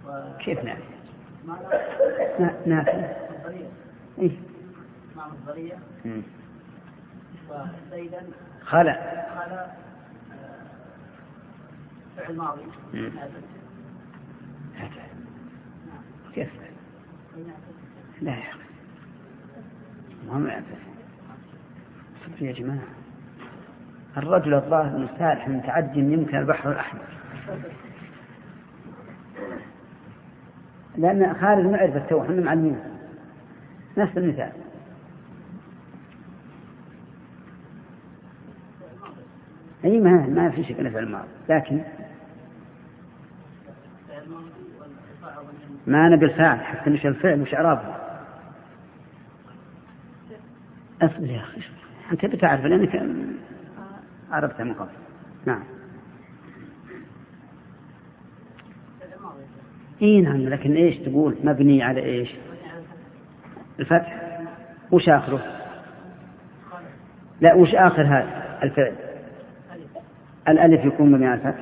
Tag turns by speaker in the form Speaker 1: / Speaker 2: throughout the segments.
Speaker 1: كيف نافع؟ نافع. إيه؟
Speaker 2: مع مصدرية. وزيدا
Speaker 1: خلع
Speaker 2: فعل ماضي.
Speaker 1: كيف؟ لا يا أخي ما يعرف. صدق يا جماعة الرجل الظاهر مسالح متعد يمكن البحر الأحمر، لأن خالد معرفة تو احنا معلمين نفس المثال. أي ما في شيء نفع الماضي، لكن ما نبي الفاعل حتى نشأ الفعل وش إعرابه. أصبر يا أخي أنت بتعرف لأنك عرفتها من قبل. نعم إيه نعم، لكن إيش تقول مبني على إيش؟ الفتح. وش آخره؟ لا وش آخر هذا الفعل؟ الألف يكون مبني على الفتح.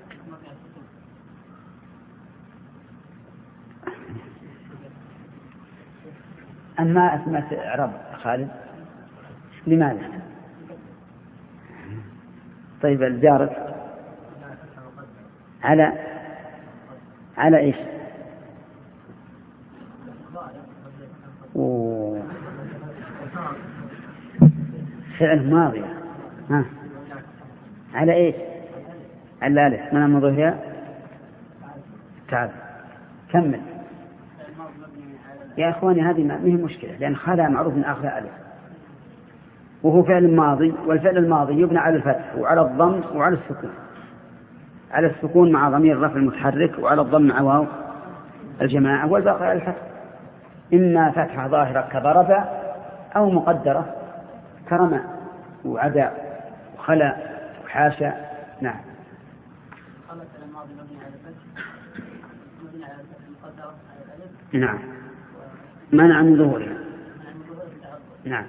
Speaker 1: أما أسماء إعراب خالد لماذا؟ طيب الجارة على إيش؟ فعل ماضي. على إيش؟ على الألف من المضارع. تعال كمل يا إخواني. هذه ما هي مشكلة، لأن خلا معروف من آخر ألف، وهو فعل ماضي، والفعل الماضي يبنى على الفتح وعلى الضم وعلى السكون. على السكون مع ضمير الرفع المتحرك، وعلى الضم مع واو الجماعة، والباقي على الفتح، إما فتحة ظاهرة كضرب أو مقدرة كرمى وعدا وخلا وحاشا. نعم نعم منع من ظهورها. نعم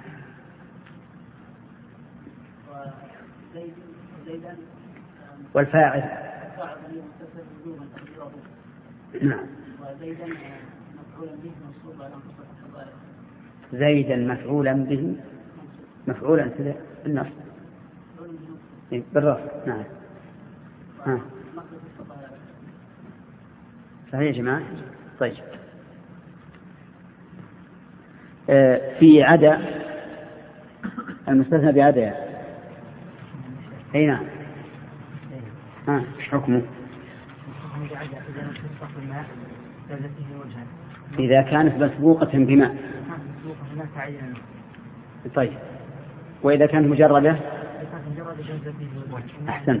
Speaker 1: والفاعل. نعم زيدا مفعولا به مفعولا في النصب بالرفع. نعم صحيح يا جماعة. طيب في عدا المستثنى بعدا. أي نعم. ايش حكمه؟ إذا كانت مسبوقة بماء. طيب وإذا كانت مجردة؟ أحسنت.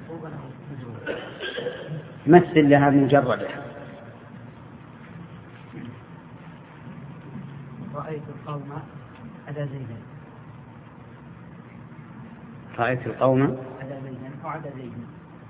Speaker 1: مثل لها مجردة.
Speaker 2: رأيت القوم على زيدا.
Speaker 1: رأيت القوم
Speaker 2: على زيدا وعلى زيدا.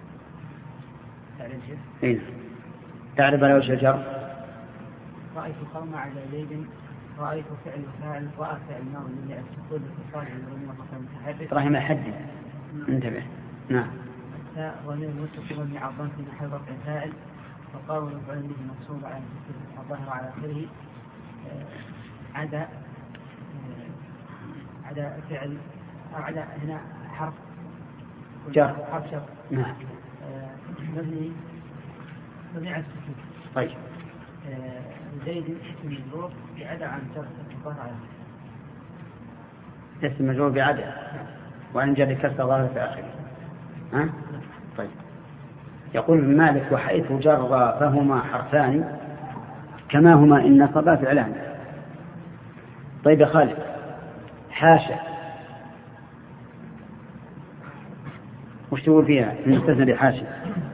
Speaker 1: إيه؟ تعرف على وجه الجر.
Speaker 2: رأيت القوم على زيد. رأيت فعل رأى فعل ماضي من السكون الاتصال بالمتحرك.
Speaker 1: رحم الحد. انتبه. نعم.
Speaker 2: ضمير متصل مبني على الضم في محل رفع فاعل، وقاول مفعول به منصوب على الظاهر على آخره. عدا فعل أو عدا هنا حرف
Speaker 1: جر.
Speaker 2: حرف شر.
Speaker 1: نعم.
Speaker 2: مبني على السكون.
Speaker 1: طيب.
Speaker 2: زيد اسم مجرور بعدا عن جر الظاهر على
Speaker 1: اسم مجرور بعدا وعن جر كسر ظاهر في آخره. طيب. يقول ابن مالك وحيث جر فهما حرفان كما هما إن نصبا فعلان. طيب يا خالد حاشا وش تقول فيها المستثنى بحاشا؟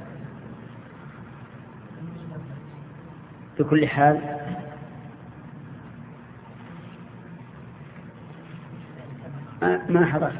Speaker 1: في كل حال ما حرف.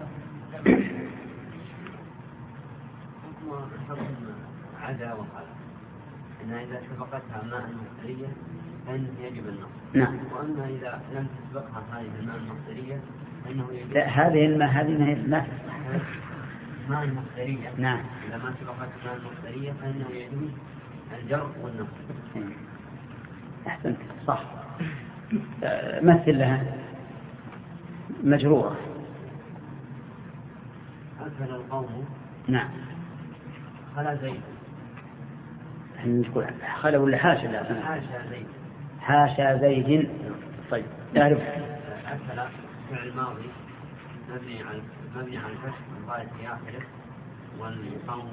Speaker 3: عدا وقال أنها إذا سبقتها ماء مصدرية فإنه يجب النصب.
Speaker 1: نعم.
Speaker 3: وأما إذا لم تسبقها هذه الماء المصدرية فإنه يجب.
Speaker 1: لا هذه الماء لا
Speaker 3: ماء المصدرية.
Speaker 1: نعم.
Speaker 3: إذا ما سبقت ماء المصدرية فإنه يجب الجر والنصب.
Speaker 1: أحسنت صح. مثل لها مجرورة.
Speaker 3: أكل القوم.
Speaker 1: نعم.
Speaker 3: خلا زيد.
Speaker 1: نقول خلا ولا حاشا؟ لا
Speaker 3: حاشا زيد.
Speaker 1: حاشا زيد. طيب تعرف
Speaker 3: أكل فعل ماضي مبني على الفتح والضاد في آخره، والقوم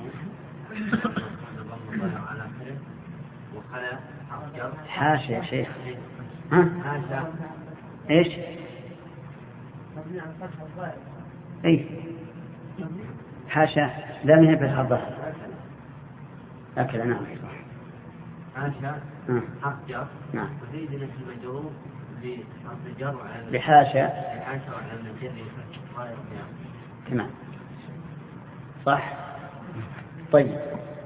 Speaker 3: ضم على آخره، وخلا جر.
Speaker 1: حاشا يا شيخ. ها؟
Speaker 3: حاشا
Speaker 1: ايش؟
Speaker 2: مبني على فتح الضاد.
Speaker 1: اي حاشا لا من فتح الظهر. أكل نعم صح.
Speaker 3: حاشا حق جر.
Speaker 1: نعم.
Speaker 3: وزيد اسم مجرور بحرف الجر
Speaker 1: بحاشا.
Speaker 3: بحاشا وعلى الجر ضاير.
Speaker 1: تمام صح. طيب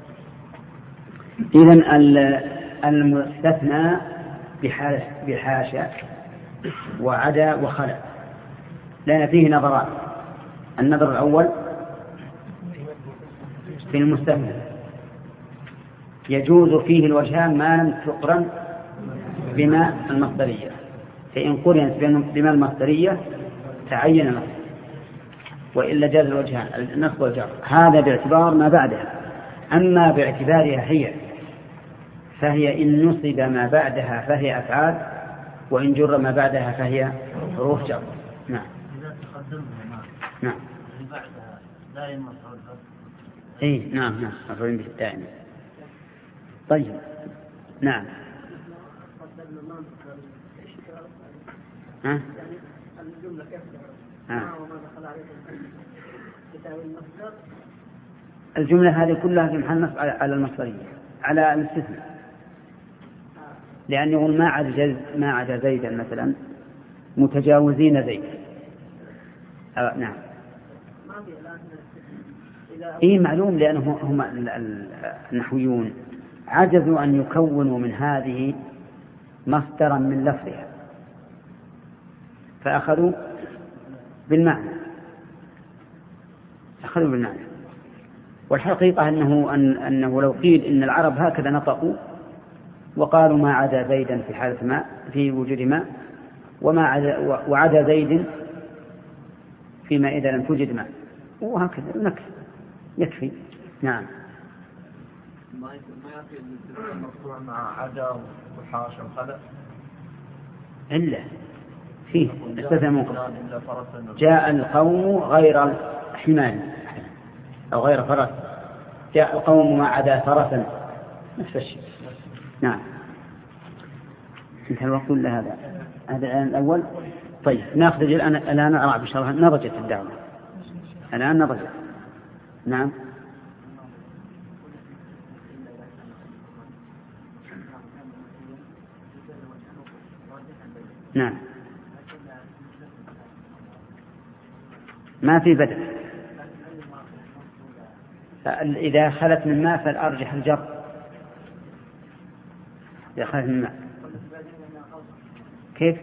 Speaker 1: إذن المستثنى بحاشا وعدا وخلا لأن فيه نظران. النظر الأول في المستثنى يجوز فيه الوجهان ما لم تقرن بما المصدرية، فإن قرنت بما المصدرية تعين النصب، وإلا جاز الوجهان النصب والجر. هذا باعتبار ما بعدها. أما باعتبارها هي فهي إن نصب ما بعدها فهي أفعال، وإن جر ما بعدها فهي حروف جر. نعم.
Speaker 2: إذا تقدمنا
Speaker 1: نعم.
Speaker 2: اللي بعدها دائما مفعول به.
Speaker 1: إيه نعم نعم مفعول به دائما. طيب نعم. ها؟
Speaker 2: الجملة كيف
Speaker 1: الجملة هذه كلها في محل نصب على المصدرية على الاستثناء، لأن يقول ما عدا زيدا مثلا متجاوزين زيد. نعم. إيه معلوم، لأنهم هم النحويون عجزوا أن يكونوا من هذه مصدرا من لفظها فأخذوا بالمعنى. والحقيقة أنه لو قيل إن العرب هكذا نطقوا وقالوا ما عدا زيدا في حالة ما في وجود ما، وعدا زيد فيما إذا لم توجد ما، وهكذا يكفي. نعم.
Speaker 4: ما يكفي المقطوع مع عدا وحاشا وخلا
Speaker 1: إلا فيه استثناء منقطع. جاء القوم غير حمال أو غير فرس، جاء القوم ما عدا فرسا، نفس الشيء. نعم. انتهى الوقت ولا هذا الآن الأول؟ طيب ناخذ الآن أرى إن شاء الله نضجت الدعوة الآن نضجت. نعم. نعم ما في بدل. إذا خلت من ماء فالأرجح الجر. إذا خلت من ماء كيف؟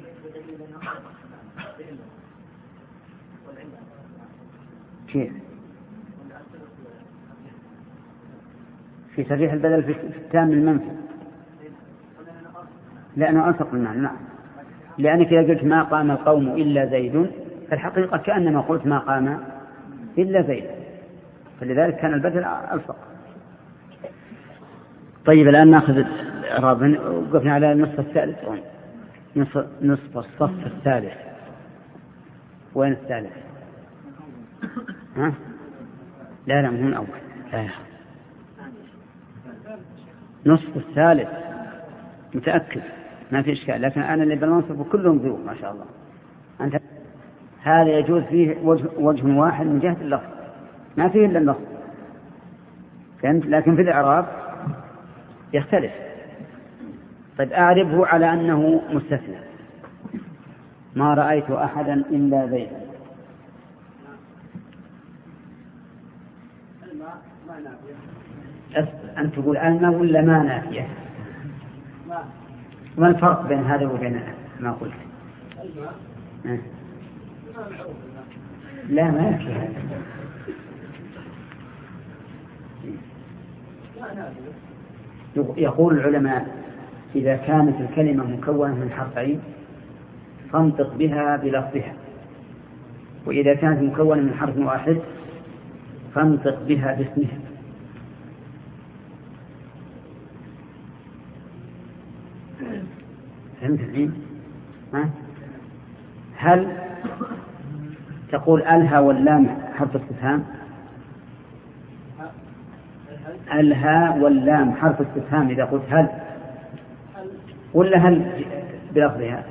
Speaker 1: في ترجيح البدل في التام المنفي، لأنه ألصق بالمعنى. نعم. لأنك إذا قلت ما قام القوم إلا زيد فالحقيقة كأنما قلت ما قام إلا زيد، فلذلك كان البدل ألصق. طيب الآن نأخذ الإعراب. وقفنا على النصف الثالث، نصف الصف الثالث. وين الثالث؟ ها؟ لا مو الأول. لا. نصف الثالث متأكد ما في إشكال، لكن أنا اللي بالمنصب كلهم ذوق ما شاء الله. أنت هذا يجوز فيه وجه واحد من جهة اللفظ ما فيه إلا النصب، فهمت؟ لكن في الإعراب يختلف. طيب أعربه على أنه مستثنى. ما رأيت أحدا إلا زيدا. أنت تقول أن ولا ما نافية؟ ما الفرق بين هذا وبين ما قلت؟ لا ما يكفي هذا. يقول العلماء إذا كانت الكلمة مكونة من حرفين فانطق بها بلفظها، وإذا كانت مكونة من حرف واحد فانطق بها باسمها. فهمت الحين؟ هل تقول الها واللام حرف استفهام؟ الها واللام حرف استفهام إذا قلت هل، ولا هل بلفظها؟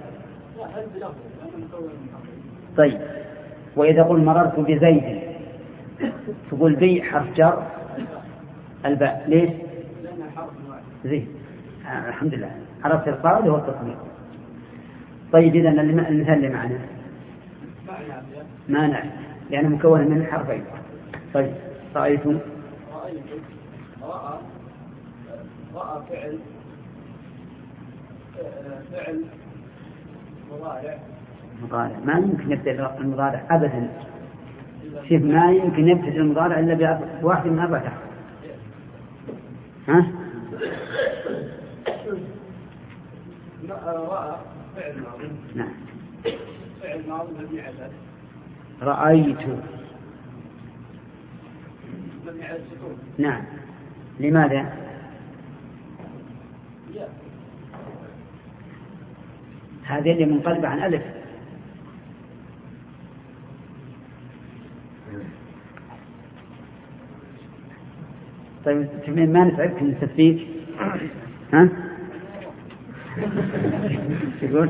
Speaker 1: طيب، وإذا قل مررت بزيد تقول بي حرف جر الباء، ليش؟ زيد. الحمد لله عرفت القاعدة والتصميم. طيب إذن المثال اللي معنا ما نعرف لأنه مكون من حرفين. طيب رأى
Speaker 4: فعل
Speaker 1: مضارع ما يمكن يبدأ المضارع أبدا. شوف ما يمكن يبدأ المضارع إلا بواحد من أربعة أحرف. ها؟
Speaker 4: رأى فعل ماضي.
Speaker 1: نعم.
Speaker 4: فعل ماضي مبني على
Speaker 1: رأيت.
Speaker 4: مبني على السكون.
Speaker 1: نعم. لماذا؟ هذه اللي منقلبة عن ألف. طيب ما نتعبك نستفيك؟ ها؟ تقول؟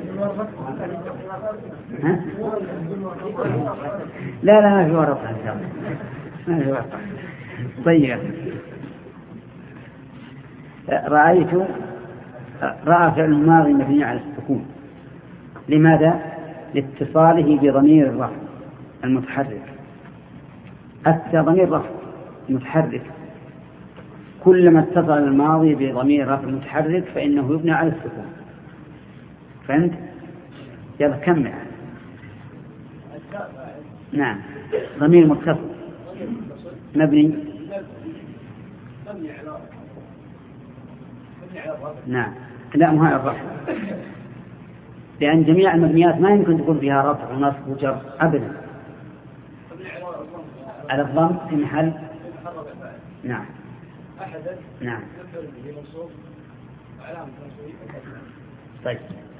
Speaker 1: ها؟ لا ما في ورطة إن شاء الله، ما في ورطة. طيب رأيت. رأى فعل ماضي مبني على السكون. لماذا؟ لاتصاله بضمير الرفع المتحرك. أتى ضمير رفع متحرك، كلما اتصل الماضي بضمير رفع متحرك فإنه يبنى على السكون. فهمت؟ يلا كمل. نعم. ضمير متصل مبني. نعم. لا مو هذا الرفع، لأن جميع المبنيات ما يمكن تكون فيها رفع ونصب وجر أبدا. على الضم في محل. نعم. نعم. طيب.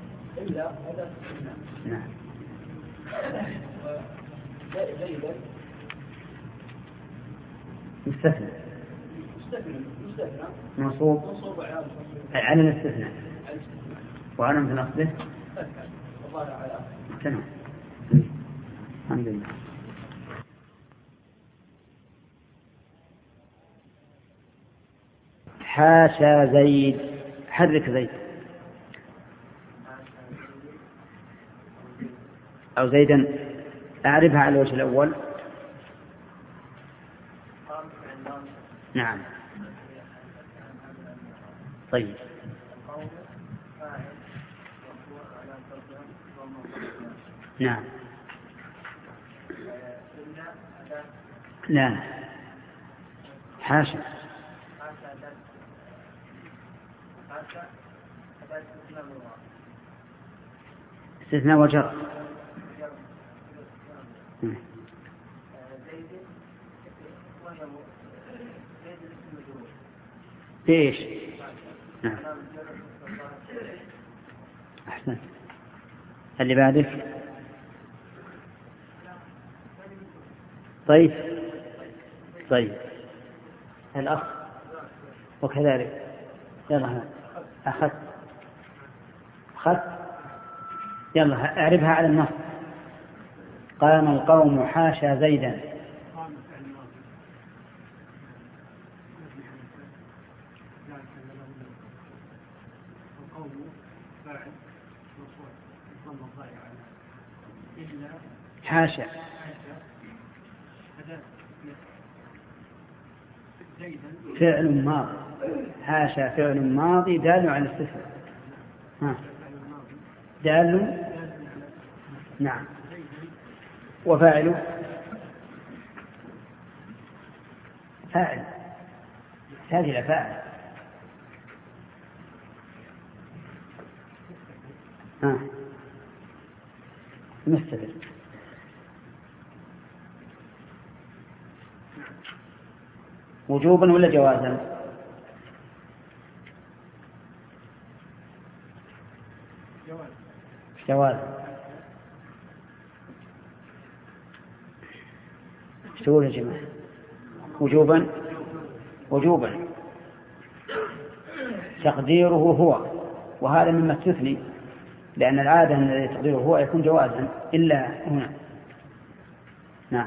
Speaker 1: نعم. مستثنى. منصوب على الاستثناء وعلامة نصبه. تمام. الحمد لله. حاشا زيد. حرك زيد أو زيدا. أعرفها على الوجه الأول. نعم. طيب. نعم. لا حاشا. استثناء وجر. ليش؟ نعم. أحسن. اللي بعدك. طيب الأخ وكذلك. يلا أخذت. يلا أعرفها على النص. قام القوم حاشا زيدا. حاشا فعل ماضي. حاشا فعل ماضي دال على الاستثناء. دال. نعم. وفاعله فاعل. هذه فاعل. مستتر. وجوبا ولا جوازا؟ جوازا. ايش تقول يا جماعة؟ وجوبا. وجوبا تقديره هو، وهذا مما استثني، لأن العادة أن تقديره هو يكون جوازا إلا هنا. نعم.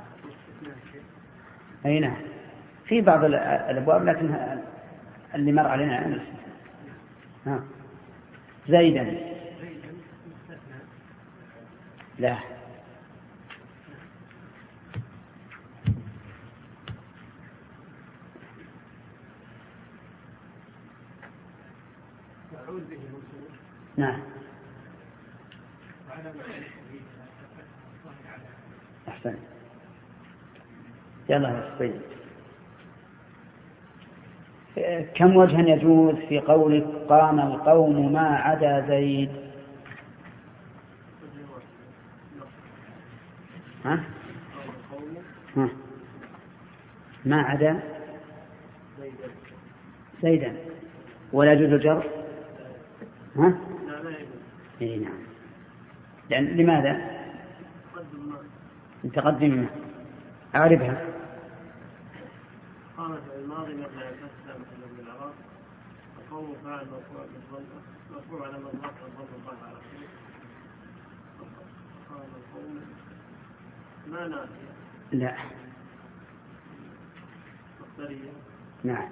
Speaker 1: أي نعم، في بعض الأبواب لكن اللي مر علينا أمس. نعم. زيدا. لا. نعم. أحسن. يلا طيب. كم وجها يجوز في قولك قام القوم ما عدا زيد؟ ها؟ ها؟ ما عدا زيدا ولا يجوز الجر؟ ها؟ إيه نعم. لأن لماذا؟ تقدم أعرفها.
Speaker 4: قامت الماضي مثل الفتح مثل من العراق القوم فاعل مرفوع على مضمار الضم الظاهر على خير. قام القوم ما نافية.
Speaker 1: لا.
Speaker 4: مصدرية.
Speaker 1: نعم.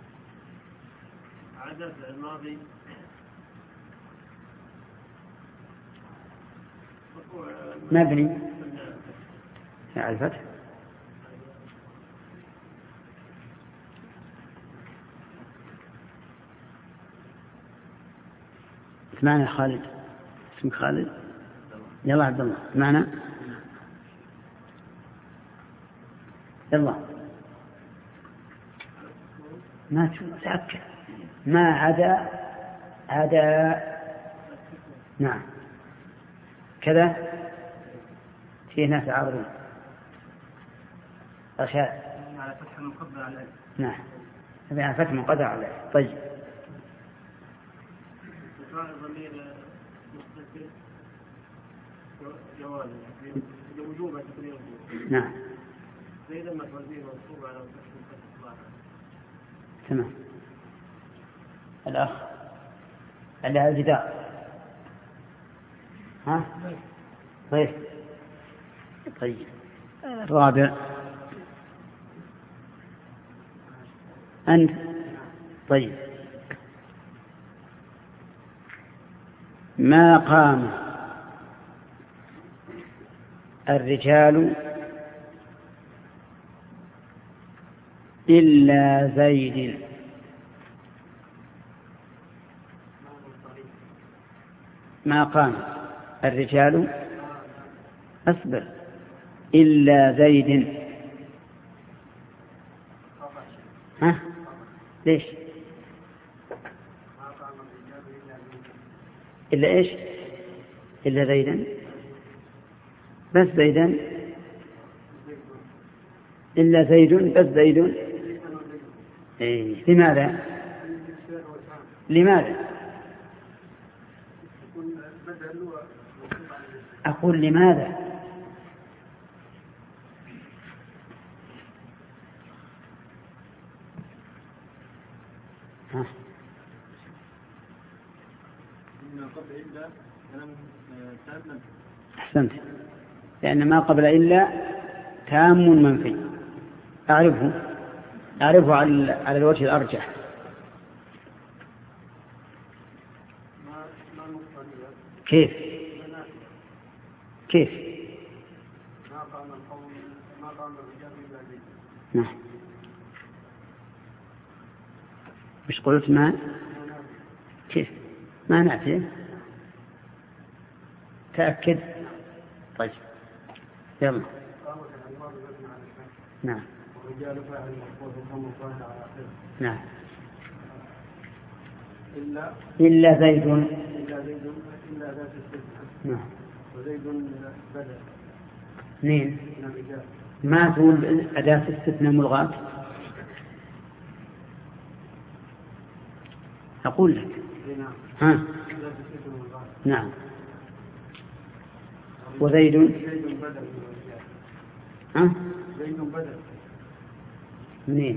Speaker 4: عدا الماضي
Speaker 1: مبني على الفتح. اسمعنا خالد. اسمك خالد؟ يلا عبد الله اسمعنا. يلا ما تأكد. ما عدا نعم كذا. فيه ناس عارضين أشياء
Speaker 4: على فتح مقدر على الألف.
Speaker 1: نعم على فتح مقدر على الألف. طيب
Speaker 4: ضمير مستتر جواز وجوبا تقريبا.
Speaker 1: نعم.
Speaker 4: زيدا مفعول به منصوب على فتح الظاهر.
Speaker 1: تمام. الأخ اللي على الجدار. ها؟ طيب. طيب. الرابع أنت. طيب. ما قام الرجال إلا زيد. ما قام الرجال أصبر إلا زيد. ها؟ ليش؟ إلا إيش؟ إلا زيدا. بس زيدا. إلا زيد بس زيد. إيه. لماذا؟ لماذا؟ أقول لماذا؟ ها. أحسنت. لأن ما قبل إلا تام منفي. أعرفه على الوجه الأرجح. كيف؟ نعم. مش قلت ما كيف ما نافية؟ تأكد. طيب يلا. نعم. نعم. إلا زيد. نعم.
Speaker 4: وزيد بدأ.
Speaker 1: اثنين. ما تقول أداة استثناء ملغاة. أقول لك. ها. نعم. وزيد. ها.
Speaker 4: زيد بدأ.
Speaker 1: منين؟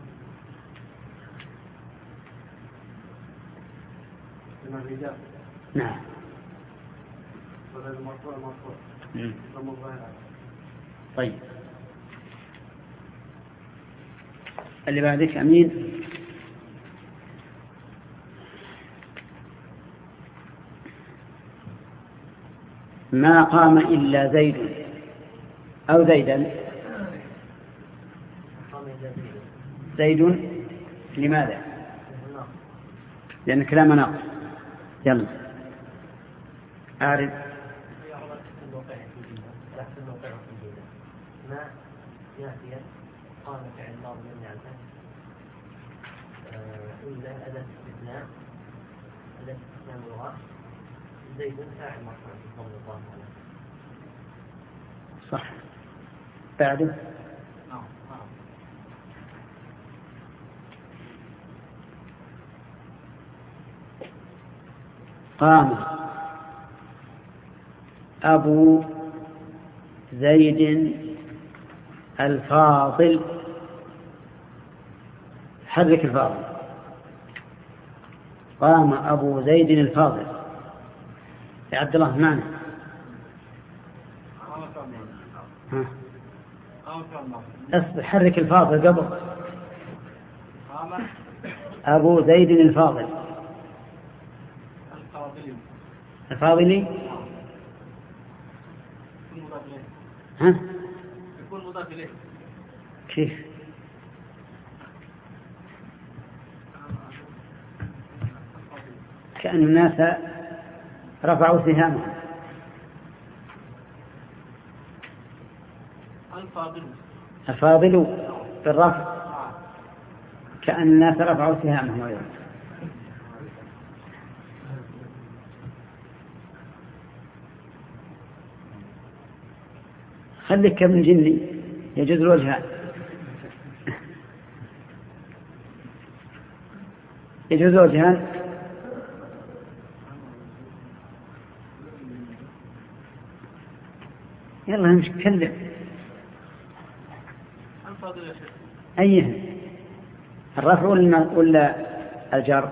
Speaker 4: من الرجال.
Speaker 1: نعم.
Speaker 4: وهذا المرفوع مرفوع.
Speaker 1: طيب. اللي بعدك أمين. ما قام إلا زيد أو زيدا. زيد لماذا؟ لأن كلام ناقص. يلا أعرف.
Speaker 3: ما يأتي قام فعل ماضي من يعتمد إلا أداة استثناء ملغاة. زيد فاعل مرفوع بضم الله عليه.
Speaker 1: صح. بعده. قام أبو زيد الفاضل. حرك الفاضل. قام أبو زيد الفاضل. يا عبد الله معنا. اصبر. حرك الفاضل قبل. أبو زيد الفاضل. الفاضلي. ها؟
Speaker 4: يكون مضاف إليه.
Speaker 1: كيف؟ كأن الناس رفعوا سهامهم. الفاضل بالرفع كأن الناس رفعوا سهامهم أيضا. خليك كم جني يجوز الوجهان. يجوز الوجهان. يلا مش كلم. أيه الرفع ولا الجر؟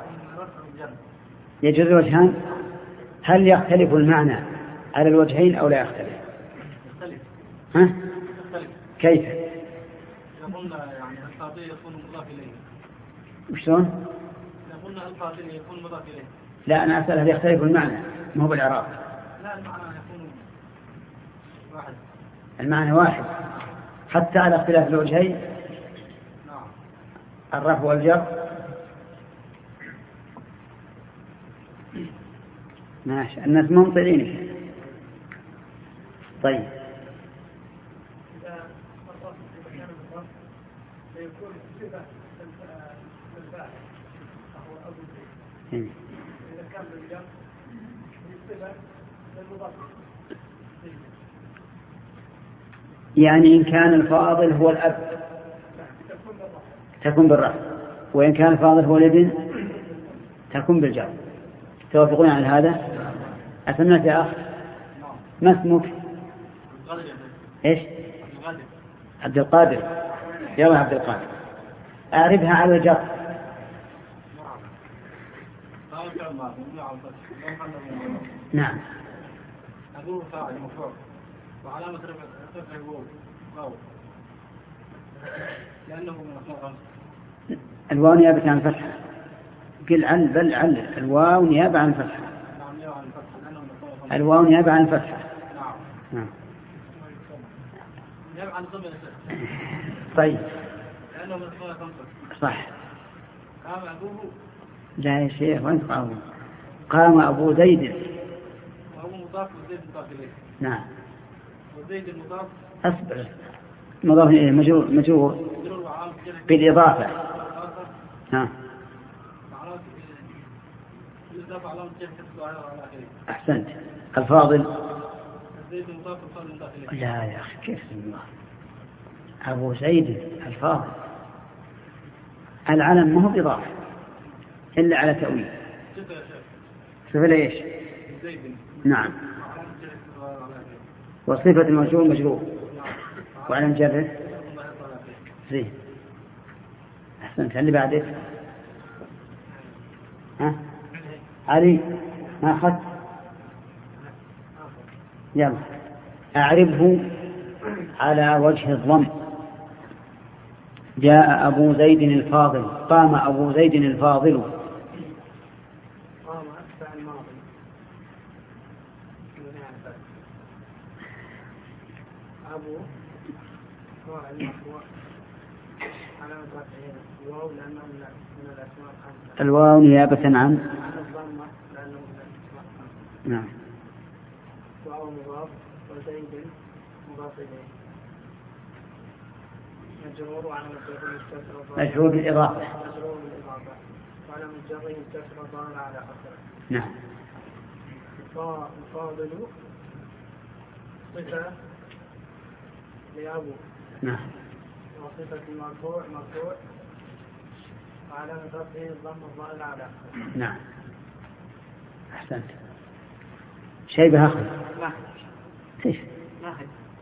Speaker 1: يجوز الوجهان. هل يختلف المعنى على الوجهين أو لا يختلف؟ ها؟ كيف؟
Speaker 4: يقولنا يعني الفاضل يكون مضاف إليه.
Speaker 1: وشلون؟
Speaker 4: يقولنا الفاضل يكون مضاف إليه.
Speaker 1: لا أنا أسأل هل يختلف المعنى ما هو بالإعراب.
Speaker 4: لا المعنى يكون واحد.
Speaker 1: المعنى واحد حتى على اختلاف الوجهين.
Speaker 4: نعم.
Speaker 1: الرفع والجر. ماشي. الناس ممطرين. طيب.
Speaker 4: يكون صفة للفاعل وهو أبو زيد. إذا كان بالجر صفة للمضاف.
Speaker 1: يعني إن كان الفاضل هو الأب تكون بالرفع، وإن كان الفاضل هو الابن تكون بالجر. توافقون على هذا؟ أسمعك يا أخ. ما اسمك؟ إيش؟ عبد القادر. يلا عبد القادر أعرفها على الجر. نعم.
Speaker 4: أبوه فاعل مرفوع وعلامة رفعه واو لأنه من أسماء خمسة.
Speaker 1: الواو نيابة عن الفتحة. قل عن بل عن الواو نيابة عن الفتحة. الواو نيابة عن الفتحة. نعم.
Speaker 4: نيابة عن الضمة.
Speaker 1: طيب.
Speaker 4: لأنه من أسماء خمسة.
Speaker 1: صح.
Speaker 4: قام أبوه.
Speaker 1: لا يا شيخ وين قام؟ قام أبو زيد.
Speaker 4: وأبو مضاف وزيد مضاف إليه.
Speaker 1: نعم.
Speaker 4: وزيد المضاف.
Speaker 1: أصبر. مضاف إليه مجرور بالإضافة. ها.
Speaker 4: الإضافة علامة جر كسر على آخره.
Speaker 1: أحسنت. الفاضل.
Speaker 4: زيد مضاف الفاضل مضاف إليه.
Speaker 1: لا يا أخي كيف الله. أبو زيد الفاضل العلم ما هو بإضافة إلا على تأويل. صفة ليش؟
Speaker 4: زيد.
Speaker 1: نعم. وصفة المجرور مجرور وعلى مجرد زين. أحسنت. اللي بعده ها علي ما أخذ. يلا أعربه على وجه الضم. جاء أبو زيد الفاضل. قام أبو زيد الفاضل.
Speaker 2: قام أتبع الماضي. أبو فاعل مرفوع علامة رفعه الواو لأنه من الأسماء الخمسة.
Speaker 1: الواو نيابة عن
Speaker 2: على الضمة لأنه من الأسماء الخمسة.
Speaker 1: نعم.
Speaker 2: واو مضاف وزيد مضاف إليه. مجرور وعلامة جره الكسر.
Speaker 1: مجرور بالإضافة.
Speaker 2: مجرور بالإضافة وعلامة جره الكسر الظاهر على آخره.
Speaker 1: نعم.
Speaker 2: الفاضل صفة لأبو.
Speaker 1: نعم.
Speaker 2: وصفة المرفوع مرفوع وعلامة رفعه الضم الظاهر على آخره.
Speaker 1: نعم. أحسنت. شيء بآخر.
Speaker 2: نعم.
Speaker 1: كيف؟
Speaker 2: نعم.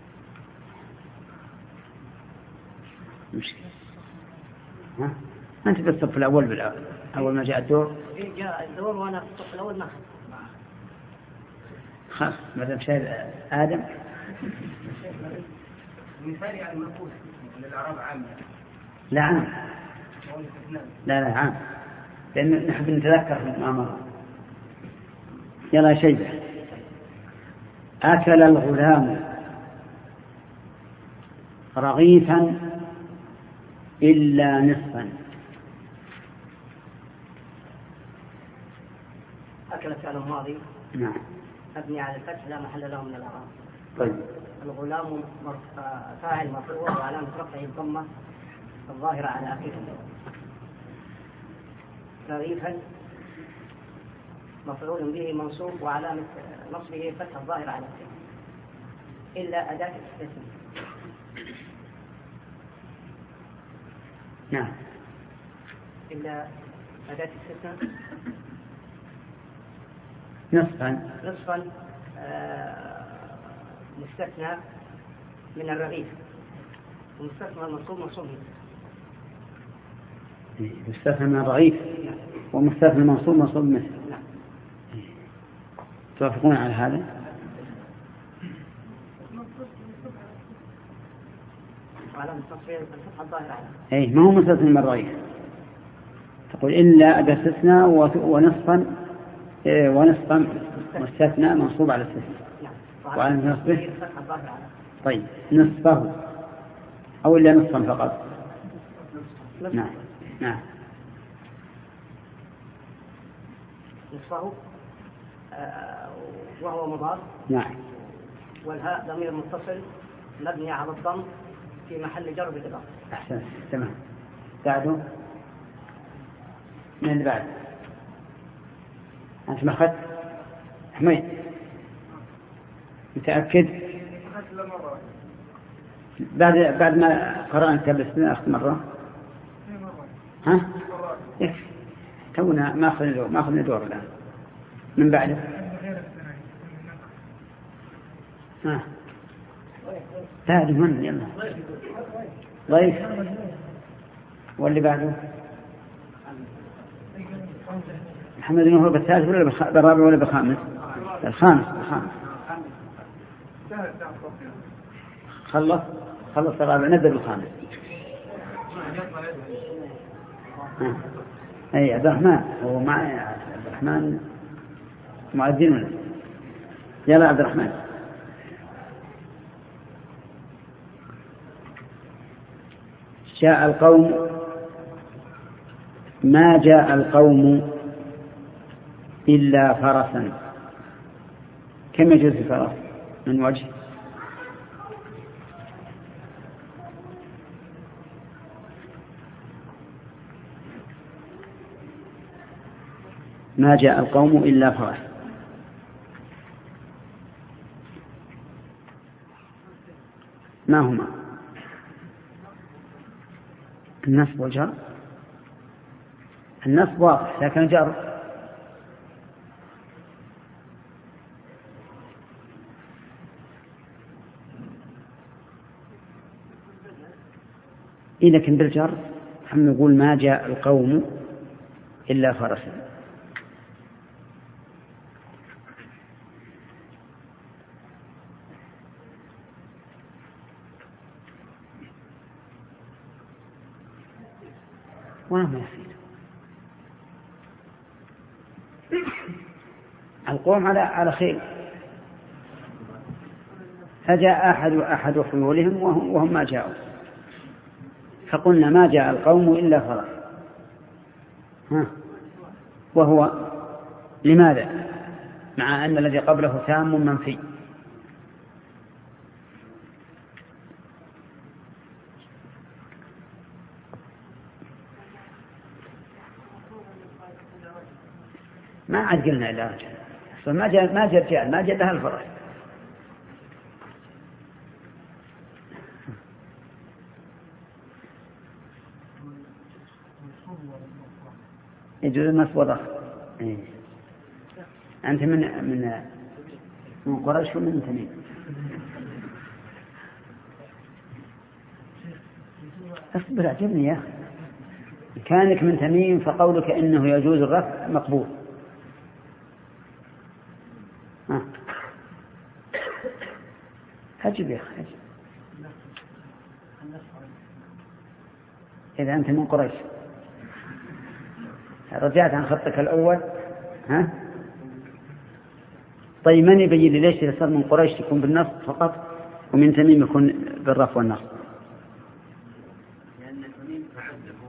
Speaker 1: مشكلة. ها؟ أنت بالصف الأول أول ما جاء الدور.
Speaker 2: جاء الدور وأنا في الصف الأول ما
Speaker 1: خلاص ما دام شايف آدم.
Speaker 2: مثالي على المنقول للأعراب عامة.
Speaker 1: لا عام. لا عام. لأن نحب نتذكر ما مر. يلا شيبة. أكل الغلام رغيفا إلا نصفا.
Speaker 2: أكل فعل ماضي.
Speaker 1: نعم.
Speaker 2: مبني على الفتح لا محل له من الأعراب.
Speaker 1: طيب.
Speaker 2: الغلام فاعل مرفوع وعلامة رفعه الضمة الظاهرة على آخره. رغيفا مفعول به منصوب وعلامة نصبه فتح الظاهرة على آخره إلا أداة الاستثناء.
Speaker 1: نعم.
Speaker 2: إلا أداة الاستثناء.
Speaker 1: نصفا
Speaker 2: مستثنى من الرغيف ومستثنى المنصوب منصوب.
Speaker 1: مستثنى من الرغيف ومستثنى المنصوب منصوب مثل.
Speaker 2: نعم.
Speaker 1: توافقون على هذا؟
Speaker 2: وعلامة نصبه الفتحة الظاهرة على.
Speaker 1: أي ما هو مستثنى من الرغيف. تقول إلا أداة استثناء ونصفا مستثنى منصوب على الاستثناء. وعلى نصبه. طيب نصفه أو إلا نصفا فقط. نعم.
Speaker 2: نصفه وهو مضاف.
Speaker 1: نعم.
Speaker 2: والهاء ضمير متصل مبني على الضم في محل جر بالإضافة.
Speaker 1: أحسن. تمام. بعده من اللي بعد؟ أنت ما أخذت حميد متأكد؟ بعد ما قرأنا كتاب الاستثناء أخذ مرة. ها؟ يكفي. تونا ما أخذنا دور الآن. من بعده. ها. بعده من يلا. ضيف. واللي بعده. محمد هو بالثالث ولا بالرابع ولا بالخامس؟ الخامس. خلص الرابع نبدأ بالخامس. أي عبد الرحمن هو معي. عبد الرحمن معدين ولا؟ يلا عبد الرحمن. جاء القوم. ما جاء القوم إلا فرسا. كم يجوز الفرس من وجه؟ ما جاء القوم إلا فرس. ما هما؟ النصب والجر. النصب واضح، لكن الجر لكن بالجر هم نقول ما جاء القوم إلا فرسا. وما يصير القوم على خير، فجاء أحد حمولهم وهم ما جاءوا، فقلنا ما جاء القوم إلا فرس. وهو لماذا مع أن الذي قبله تام منفي؟ ما عاد قلنا إلا رجل، ما جاء رجال، ما جاء لها الفرس. يجوز النصب والرفع. أنت من قريش ومن تميم. اصبر عجبني يا أخي، كانك من تميم فقولك إنه يجوز الرفع مقبول. هجب يا أخي، هجب. إذا أنت من قريش رجعت عن خطك الأول. طيب من يبين لي ليش إذا صار من قريش يكون بالنصب فقط ومن تميم يكون بالرفع والنصب؟
Speaker 3: لأن تميم تعذبه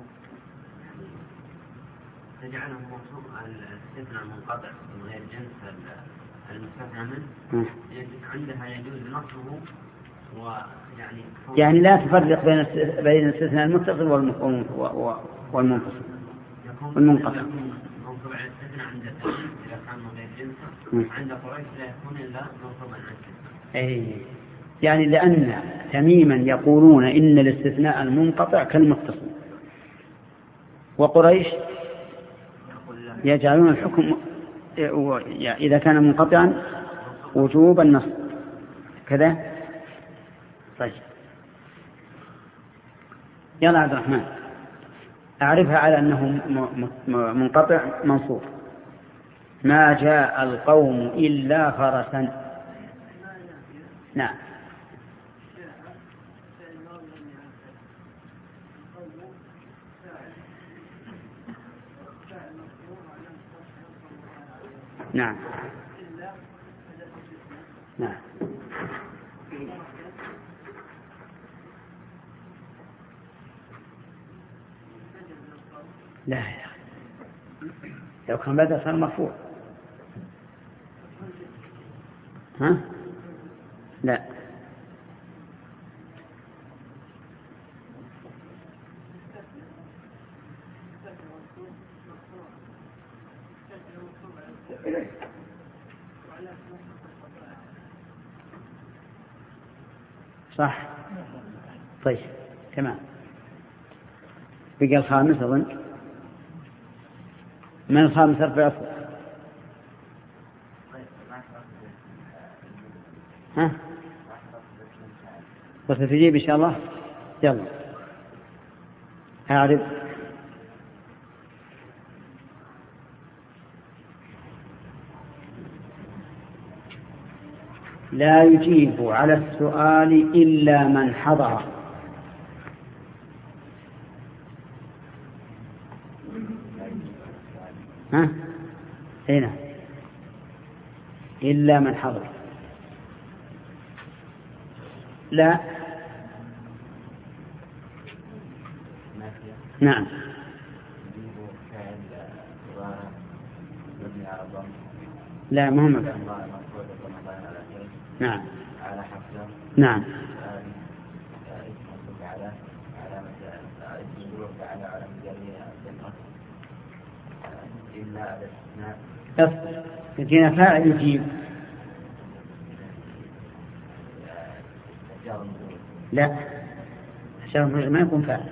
Speaker 3: تجعله موصوف الاستثناء منقطع من غير جنس المستثنى منه، عندها يجوز نصبه
Speaker 1: يعني لا تفرق بين الاستثناء المتصل والمنفصل والمنقطع.
Speaker 3: منصوب على الاستثناء عند تميم إذا كان من غير جنسه، عند قريش لا يكون إلا منصوبا على الاستثناء.
Speaker 1: يعني لأن تميما يقولون إن الاستثناء المنقطع كالمتصل، وقريش يجعلون الحكم إذا كان منقطعا وجوب النصب كذا. طيب يلا عبد الرحمن أعرفها على أنه منقطع منصوب. ما جاء القوم إلا فرسا. نعم. نعم. نعم. لا يا أخي، لو كان بدأ صار مرفوع. لا صح. طيب تمام. بقى الخامس أظن. من الخامس أربع أصل. وستجيب إن شاء الله. يلا أعرف. لا يجيب على السؤال إلا من حضر. هنا إلا من حضر. لا. نعم. لا مهم. نعم. نعم. يجينا فاعل يجيب. لا، الشرط المشترك ما يكون فاعل.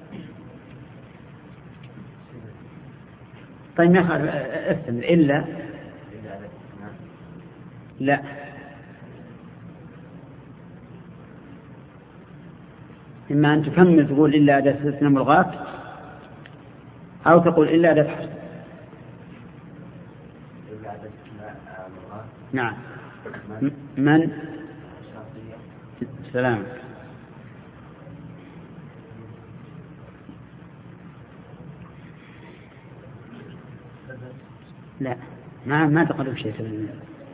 Speaker 1: طيب ما يخالف استمر إلا لا، إما أن تكمل تقول إلا أداة استثناء ملغاة، أو تقول إلا أداة حصر. نعم. من سلام. لا، ما تقرب شيء.
Speaker 5: اسم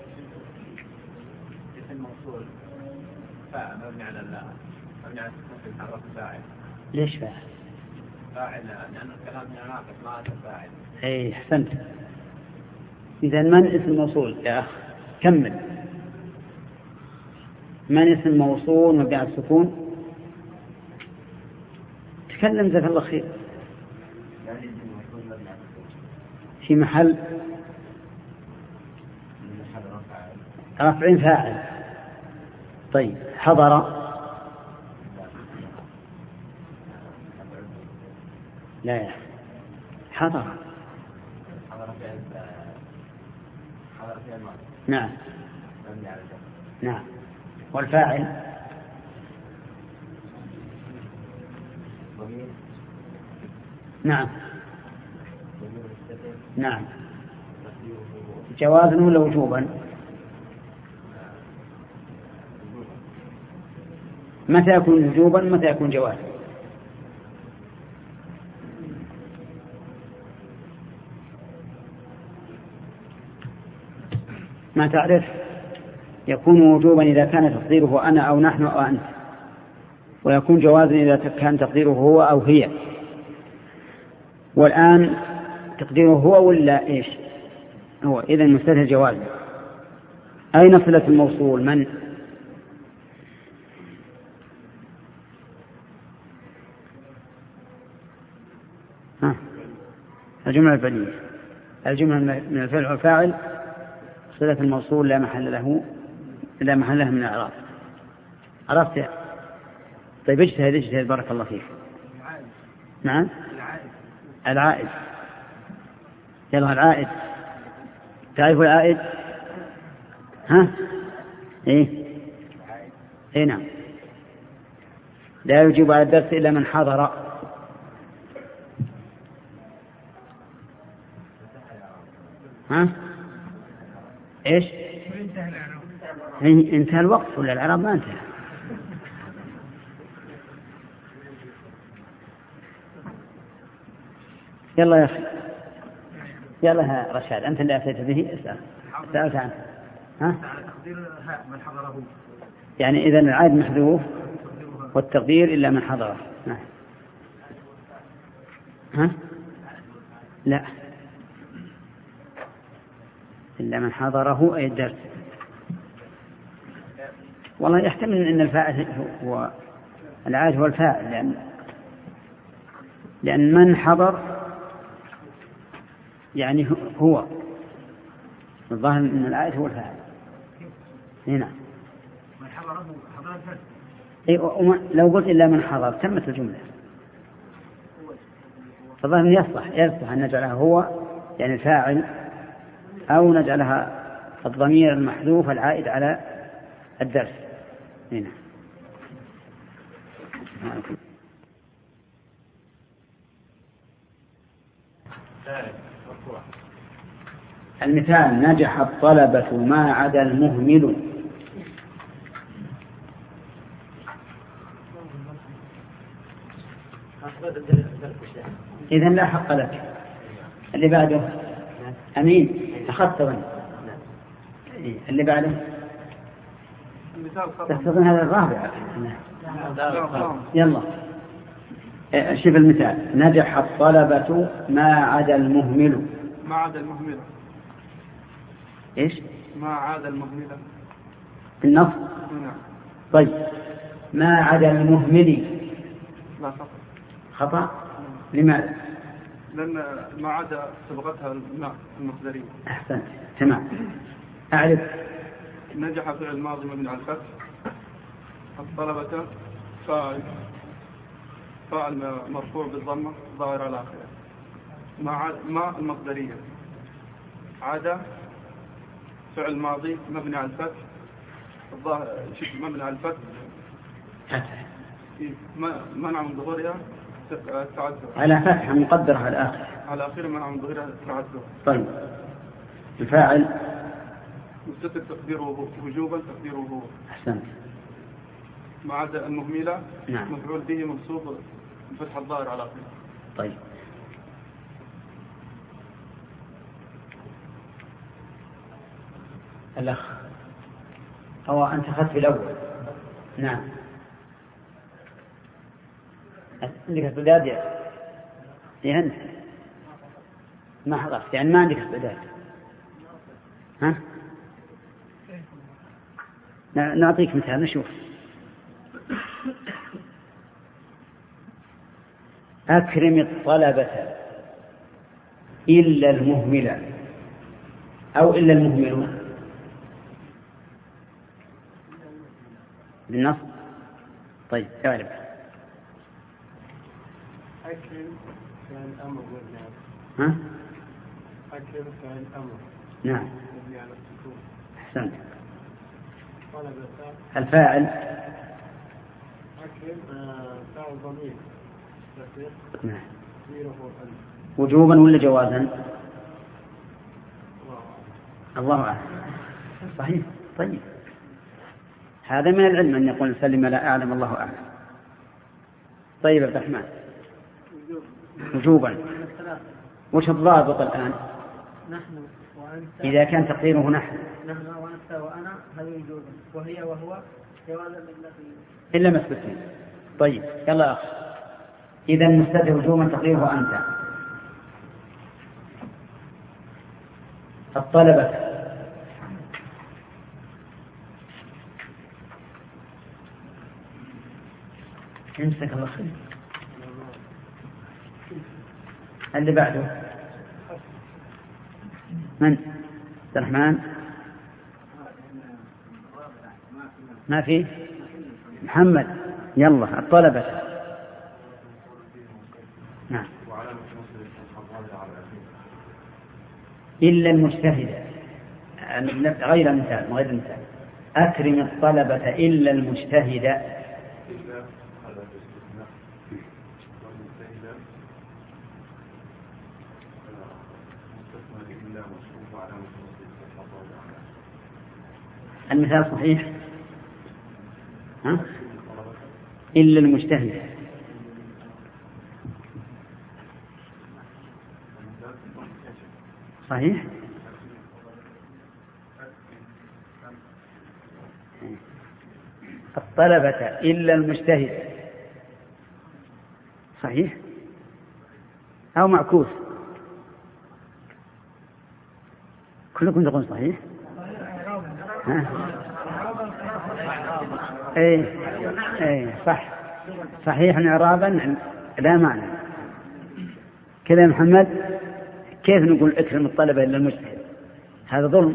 Speaker 5: موصول فاعل مبني على السكون في حرف فاعل.
Speaker 1: ليش فاعل؟
Speaker 5: فاعل لأن الكلام ناقص ما فاعل.
Speaker 1: أي أحسنت. إذا من اسم موصول يا أخ؟ كمل. من اسم موصول مبني على السكون؟ تكلم جزاك الله خير. في محل رفع فاعل. طيب حضر؟ لا يا حضر. نعم نعم. والفاعل؟ نعم نعم. جوازا ولا وجوبا؟ متى يكون وجوبا متى يكون جوازا؟ ما تعرف؟ يكون وجوبا إذا كان تقديره أنا أو نحن أو أنت، ويكون جوازا إذا كان تقديره هو أو هي. والآن تقديره هو ولا إيش؟ هو. إذا مستثنى جواز. أين صلة الموصول؟ من؟ الجملة الفعلية. الجملة من الفعل والفاعل صلة الموصول لا محل له من الإعراب. عرفت؟ طيب اجتهد بارك الله فيك. نعم. العائد. يلا العائد. تعرف العائد؟ ها؟ إيه نعم. لا يجيب على الدرس إلا من حضر. ها؟ إيش؟ انتهى الوقت ولا الإعراب ما انتهى؟ يلا يا أخي، يلا يا رشاد، أنت اللي أتيت به. سألت عنه. ها؟
Speaker 5: من حضره.
Speaker 1: يعني إذن العائد محذوف والتقدير إلا من حضره. ها؟ لا، إلا من حضره أي الدرس. والله يحتمل أن الفاعل هو العائد هو الفاعل، لأن من حضر يعني هو الظاهر أن العائد هو الفاعل هنا.
Speaker 5: من حضره حضر الفرد.
Speaker 1: لو قلت إلا من حضر تمت الجملة. فالظاهر يصلح أن نجعلها هو يعني الفاعل، أو نجعلها الضمير المحذوف العائد على الدرس هنا. المثال: نجح الطلبة ما عدا المهمل. إذن لا حق لك. اللي بعده أمين أخذت ظن. اللي بعده تستطيع هذا الرابع. يلا شوف المثال: نجح الطلبة ما عدا المهمل.
Speaker 4: ما عدا المهملة.
Speaker 1: إيش؟
Speaker 4: ما عدا المهملة
Speaker 1: في النص.
Speaker 4: نعم.
Speaker 1: طيب ما عدا المهمل.
Speaker 4: لا خطأ.
Speaker 1: خطأ. لماذا؟
Speaker 4: لأن ما عدا سبقتها المصدرية.
Speaker 1: أحسنت تمام. أعرف.
Speaker 4: نجح فعل الماضي مبني على الفتح. الطلبة
Speaker 6: فاعل مرفوع بالضمة ظاهر على آخره مع المصدرية. عاد فعل ماضي مبني على الفتح مبني على الفتح منع من ظهورها التعذر
Speaker 1: على فتح مقدرة على الآخر
Speaker 6: على آخر منع من ظهورها التعذر.
Speaker 1: طيب الفاعل
Speaker 6: مستتر تقديره وجوبا تقديره هو.
Speaker 1: أحسنت.
Speaker 6: ما عدا المهملة
Speaker 1: نعم.
Speaker 6: مفعول به منصوب الفتح الظاهر على آخره.
Speaker 1: طيب الأخ أو أنت أخذت في الأول. نعم عندك استعداد يا أنت ما حضرت يعني ما عندك استعداد. ها نعطيك مثال نشوف. أكرم الطلبة إلا المهملة أو إلا المهملون بالنص. طيب اعرف.
Speaker 4: أكرم كان أمر
Speaker 1: ها؟
Speaker 4: أكرم كان أمر.
Speaker 1: نعم.
Speaker 4: مبني على السكون.
Speaker 1: أحسنت.
Speaker 4: طلبة
Speaker 1: الفاعل
Speaker 4: أكرم فاعل ضمير.
Speaker 1: نعم.
Speaker 4: ضميره أنت.
Speaker 1: وجوبا ولا جوازا؟ الله أعلم. صحيح. طيب هذا من العلم أن يقول سلم لا أعلم الله أعلم. طيب عبد الرحمن وجوبا وش الضابط الآن؟
Speaker 2: نحن وأنت
Speaker 1: إذا كان تقديره نحن
Speaker 2: وأنت وأنا هذا وجوبا وهي وهو جوازا
Speaker 1: إلا مسبتين. طيب يلا أخ إذا مستتر وجوبا تقديره أنت. الطلبة امسك الله خير. اللي بعده من؟ عبد الرحمن ما في. محمد يلا الطلبة. نعم. إلا المجتهد غير مثال. أكرم الطلبة إلا المجتهد. المثال صحيح. ها؟ إلا المجتهد صحيح. الطلبة إلا المجتهد صحيح أو معكوس؟ كلكم تقول صحيح. ايه صحيح إعرابا لا معنى كذا. محمد كيف نقول اكرم الطلبة إلا المجتهد؟ هذا ظلم.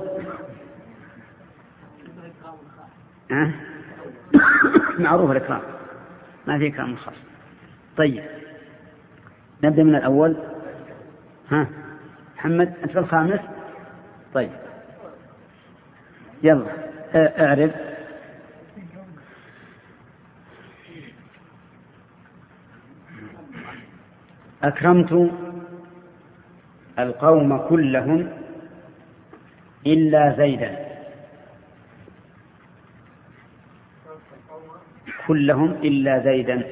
Speaker 1: معروف الإكرام ما في إكرام خاص. طيب نبدأ من الأول. ها محمد أنت في الخامس. طيب يلا اعرف. أكرمت القوم كلهم إلا زيدا. كلهم إلا زيدا.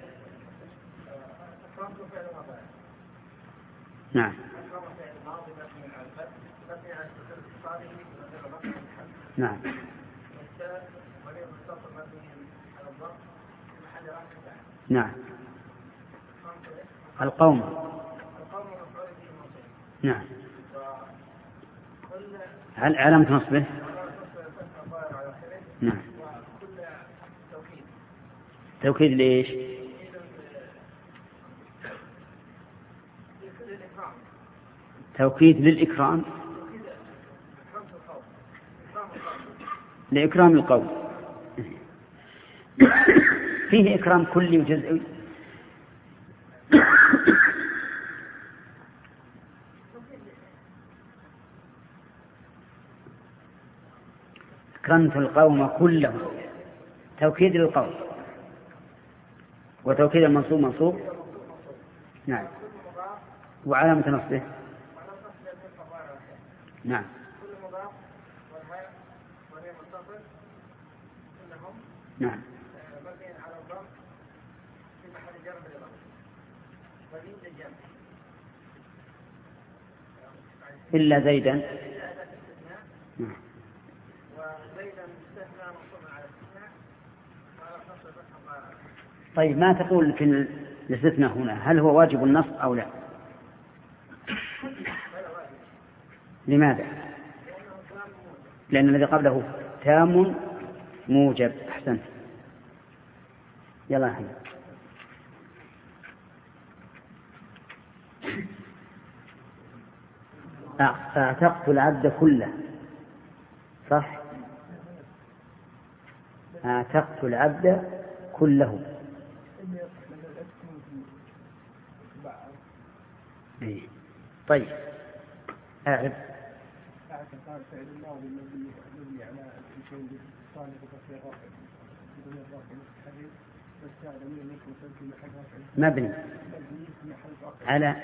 Speaker 1: نعم. نعم. نعم. القوم. نعم. هل علامة نصبه؟ نعم. توكيد ليش؟ توكيد للإكرام لإكرام القوم. فيه إكرام كلي وجزئي. أكرمت القوم كلهم، توكيد للقوم، وتوكيد المنصوب منصوب. نعم. وعلامة نصبه. نعم. نعم. إلا زيدا. نعم. طيب ما تقول في الاستثناء هنا هل هو واجب النصب أو لا؟ لماذا؟ لأن الذي قبله تام موجب. أحسنت. يلا أحمد. أعتقت العبد كله، صح؟ أعتقت العبد كله. طيب أعرف. مبني على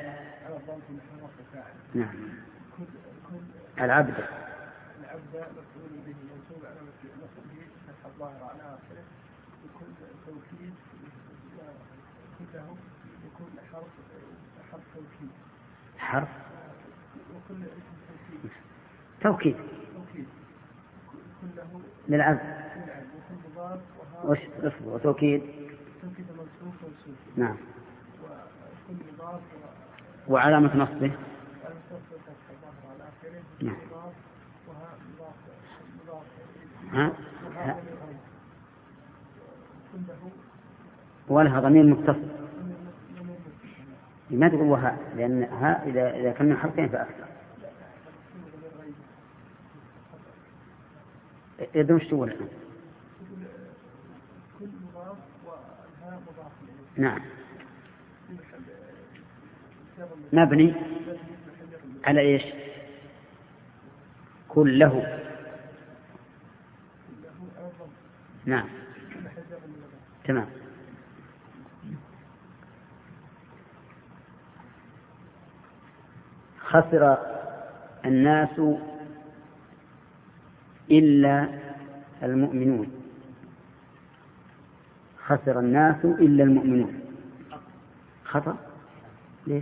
Speaker 1: نعم العبد
Speaker 4: مفعول به منصوب على نصبه فتح الظاهر على آخره بكل توكيد كله يكون حرف توكيد
Speaker 1: حرف
Speaker 4: وكل اسم
Speaker 1: توكيد
Speaker 4: كله
Speaker 1: للعبد
Speaker 4: وكل مضاف
Speaker 1: وتوكيد
Speaker 4: منصوب
Speaker 1: نعم
Speaker 4: وكل مضاف
Speaker 1: وعلامة نصبه نعم. ولها ضمير متصل. ما تقول وها لأن ها إذا كان من حرفين فأكثر. إذا مش تقول الآن؟ نعم. مبني على إيش؟ كله. نعم تمام. خسر الناس إلا المؤمنون. خسر الناس إلا المؤمنون. خطأ. ليش؟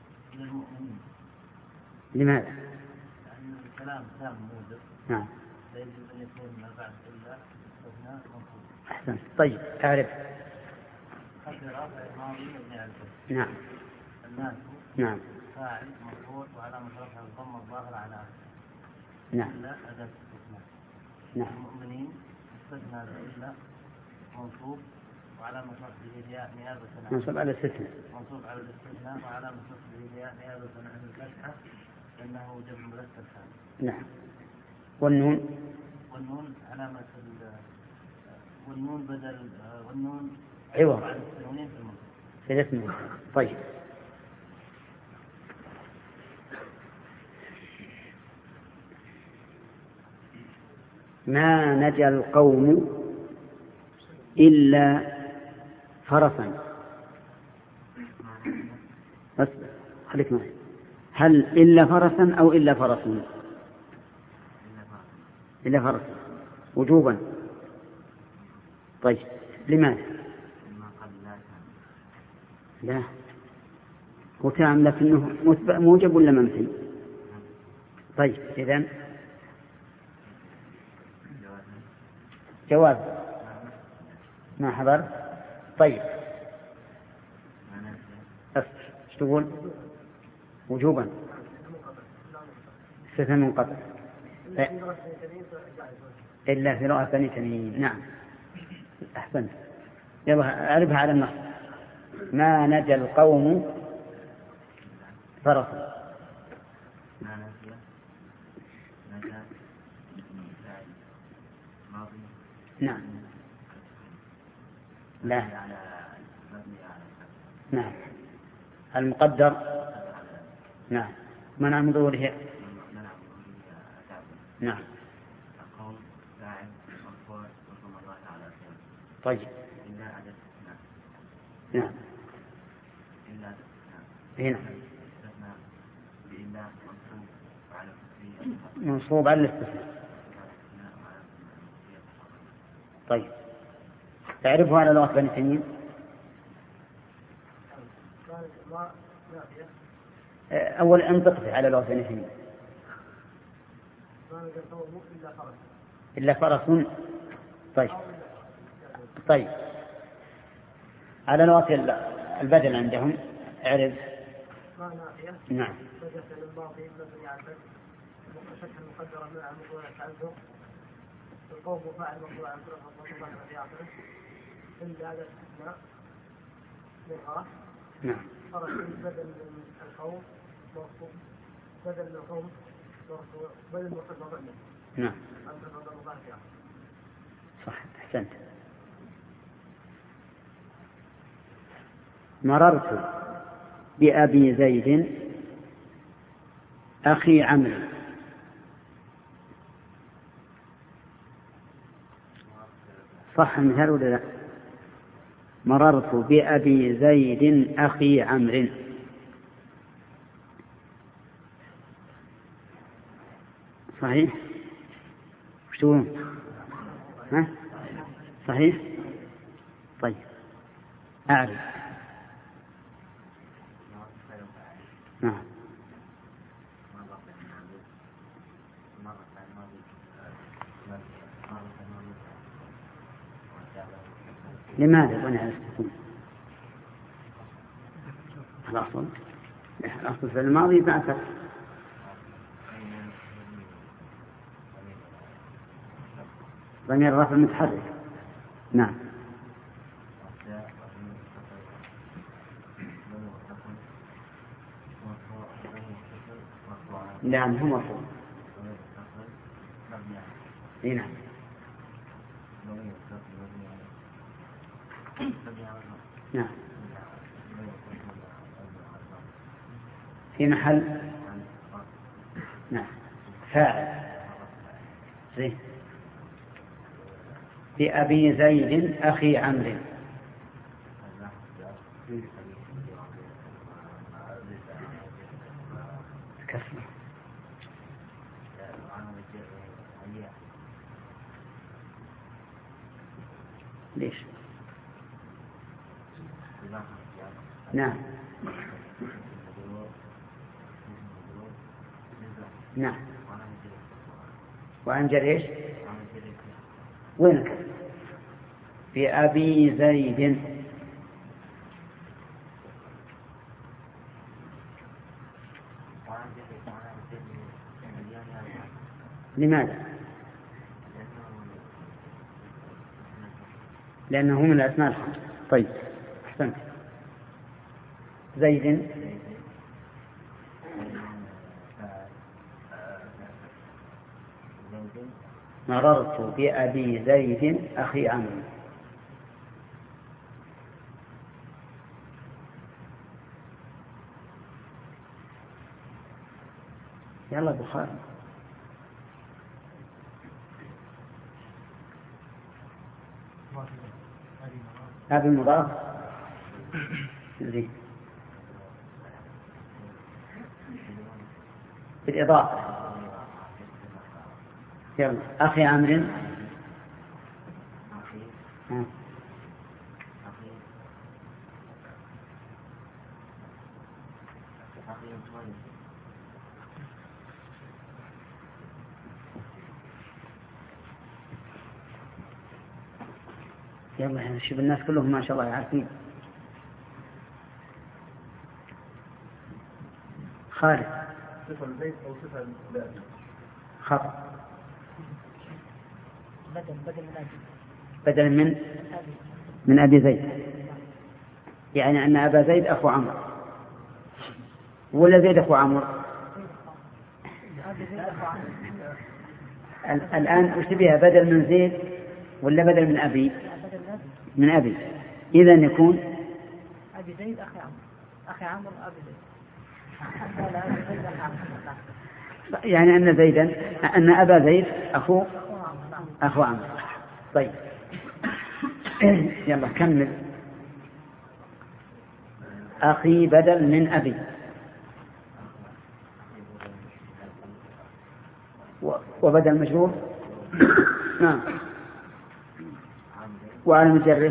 Speaker 1: لماذا؟
Speaker 5: لأن الكلام تام موجب.
Speaker 1: نعم.
Speaker 5: يجب أن يكون ما بعد إلا استثناء منصوب.
Speaker 1: أحسن. طيب أعرف.
Speaker 5: خسر ماضي مبني على الفتح.
Speaker 1: نعم.
Speaker 5: الناس.
Speaker 1: نعم.
Speaker 5: فاعل مرفوع وعلامة رفعه الضم الظاهر على آخره.
Speaker 1: نعم.
Speaker 5: إلا أداة استثناء.
Speaker 1: نعم.
Speaker 5: المؤمنين استثنى إلا منصوب وعلامة نصبه الياء نيابة عن
Speaker 1: منصوب على الاستثناء.
Speaker 5: منصوب على الاستثناء وعلامة نصبه الياء نيابة عن الفتحة لأنه جمع مذكر سالم.
Speaker 1: نعم. والنون.
Speaker 5: والنون علامة والنون بدل والنون
Speaker 1: عوض
Speaker 5: عن التنوين في المنصوب.
Speaker 1: في الاسم. طيب ما نجا القوم إلا فرسا. بس خليك معي. هل إلا فرسا أو إلا فرس؟ إلا فرس وجوبا. طيب لماذا؟ لا هو تام لكنه موجب ولا منفي؟ طيب إذن جواب ما حضر. طيب ايش تقول؟ وجوبا استثناء منقطع إلا في رأس بني تميم. نعم أحسنت. يلا أعرفها على النص. ما نجا القوم فرسا. نعم لا. نعم. المقدر. نعم. منع من ظهوره. نعم. طيب. نعم. هنا منصوب على الاستثناء. طيب، تعرفها على لغة بني تميم؟ أول انطق على لغة بني تميم. إلا فرس. طيب على لغة البدل عندهم اعرف. نعم.
Speaker 4: القوم فاعل مقدور عن طرف الضمان في آخره إلا هذا الاستثناء للغاء.
Speaker 1: نعم.
Speaker 4: خرج بدل من القوم مرفوع، بدل من القوم مرفوع، بدل من القوم.
Speaker 1: نعم. صح، أحسنت. مررت بأبي زيد أخي عمرو. صح المثال ولا لا؟ مررت بأبي زيد أخي عمرو. صحيح؟ وش تقولون؟ ها؟ صحيح؟ طيب أعرف. نعم. لماذا بني على السكون؟ الأصل في الماضي مع فتح. ضمير الرفع المتحرك. نعم. نعم هو مرفوع. نعم. نعم. في محل. نعم. فاعل. زين. بأبي زيد أخي عمرو. كسر. ليش؟ نعم. نعم. وأنجل إيش؟ وينك؟ بأبي زيد. لماذا؟ لأنه من الأسماء الخمسة. طيب أحسنت. زيد. مررت بأبي زيد أخي عمرو. يلا بخاري. أبي المضاف. زين. بالإضافة. يلا أخي عمرو. يلا شوف الناس كلهم ما شاء الله عارفين. خالد.
Speaker 4: صفة البيت أو صفة البيت.
Speaker 1: خطأ.
Speaker 2: بدل
Speaker 1: من أبي زيد. يعني أن أبا زيد أخو عمرو ولا زيد أخو عمرو؟ الآن وش تبيها، بدل من زيد ولا بدل من أبي؟ من أبي. إذا يكون
Speaker 2: أبي زيد أخي عمرو أبي زيد. لا أبي زيد أخي عمرو.
Speaker 1: يعني أن أبا زيد أخو عمرو. طيب يلا كمل. أخي بدل من أبي، وبدل مجرور نعم، وعلى مجرد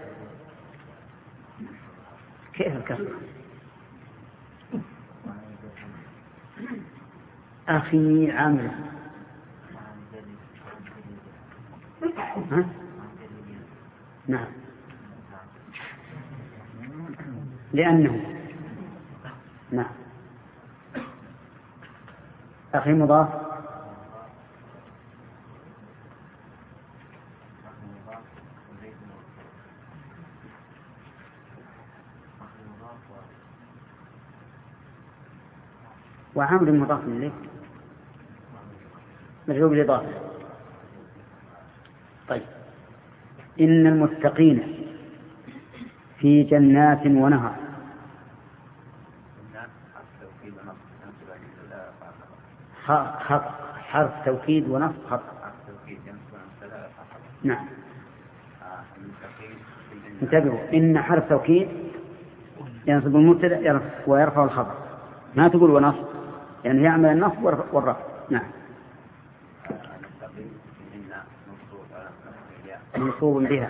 Speaker 1: كيف الكسر؟ أخي عمرو نعم، لأنه نعم. أخي مضاف وعمرو مضاف إليه مجرور بالإضافة. طيب إن المتقين في جنات ونهر. حرف توكيد ونصب خط. نعم انتبهوا، إن حرف توكيد ينصب المبتدأ ويرفع الخبر، ما تقول ونصب يعني يعمل النصب والرفع. نعم منصوب بها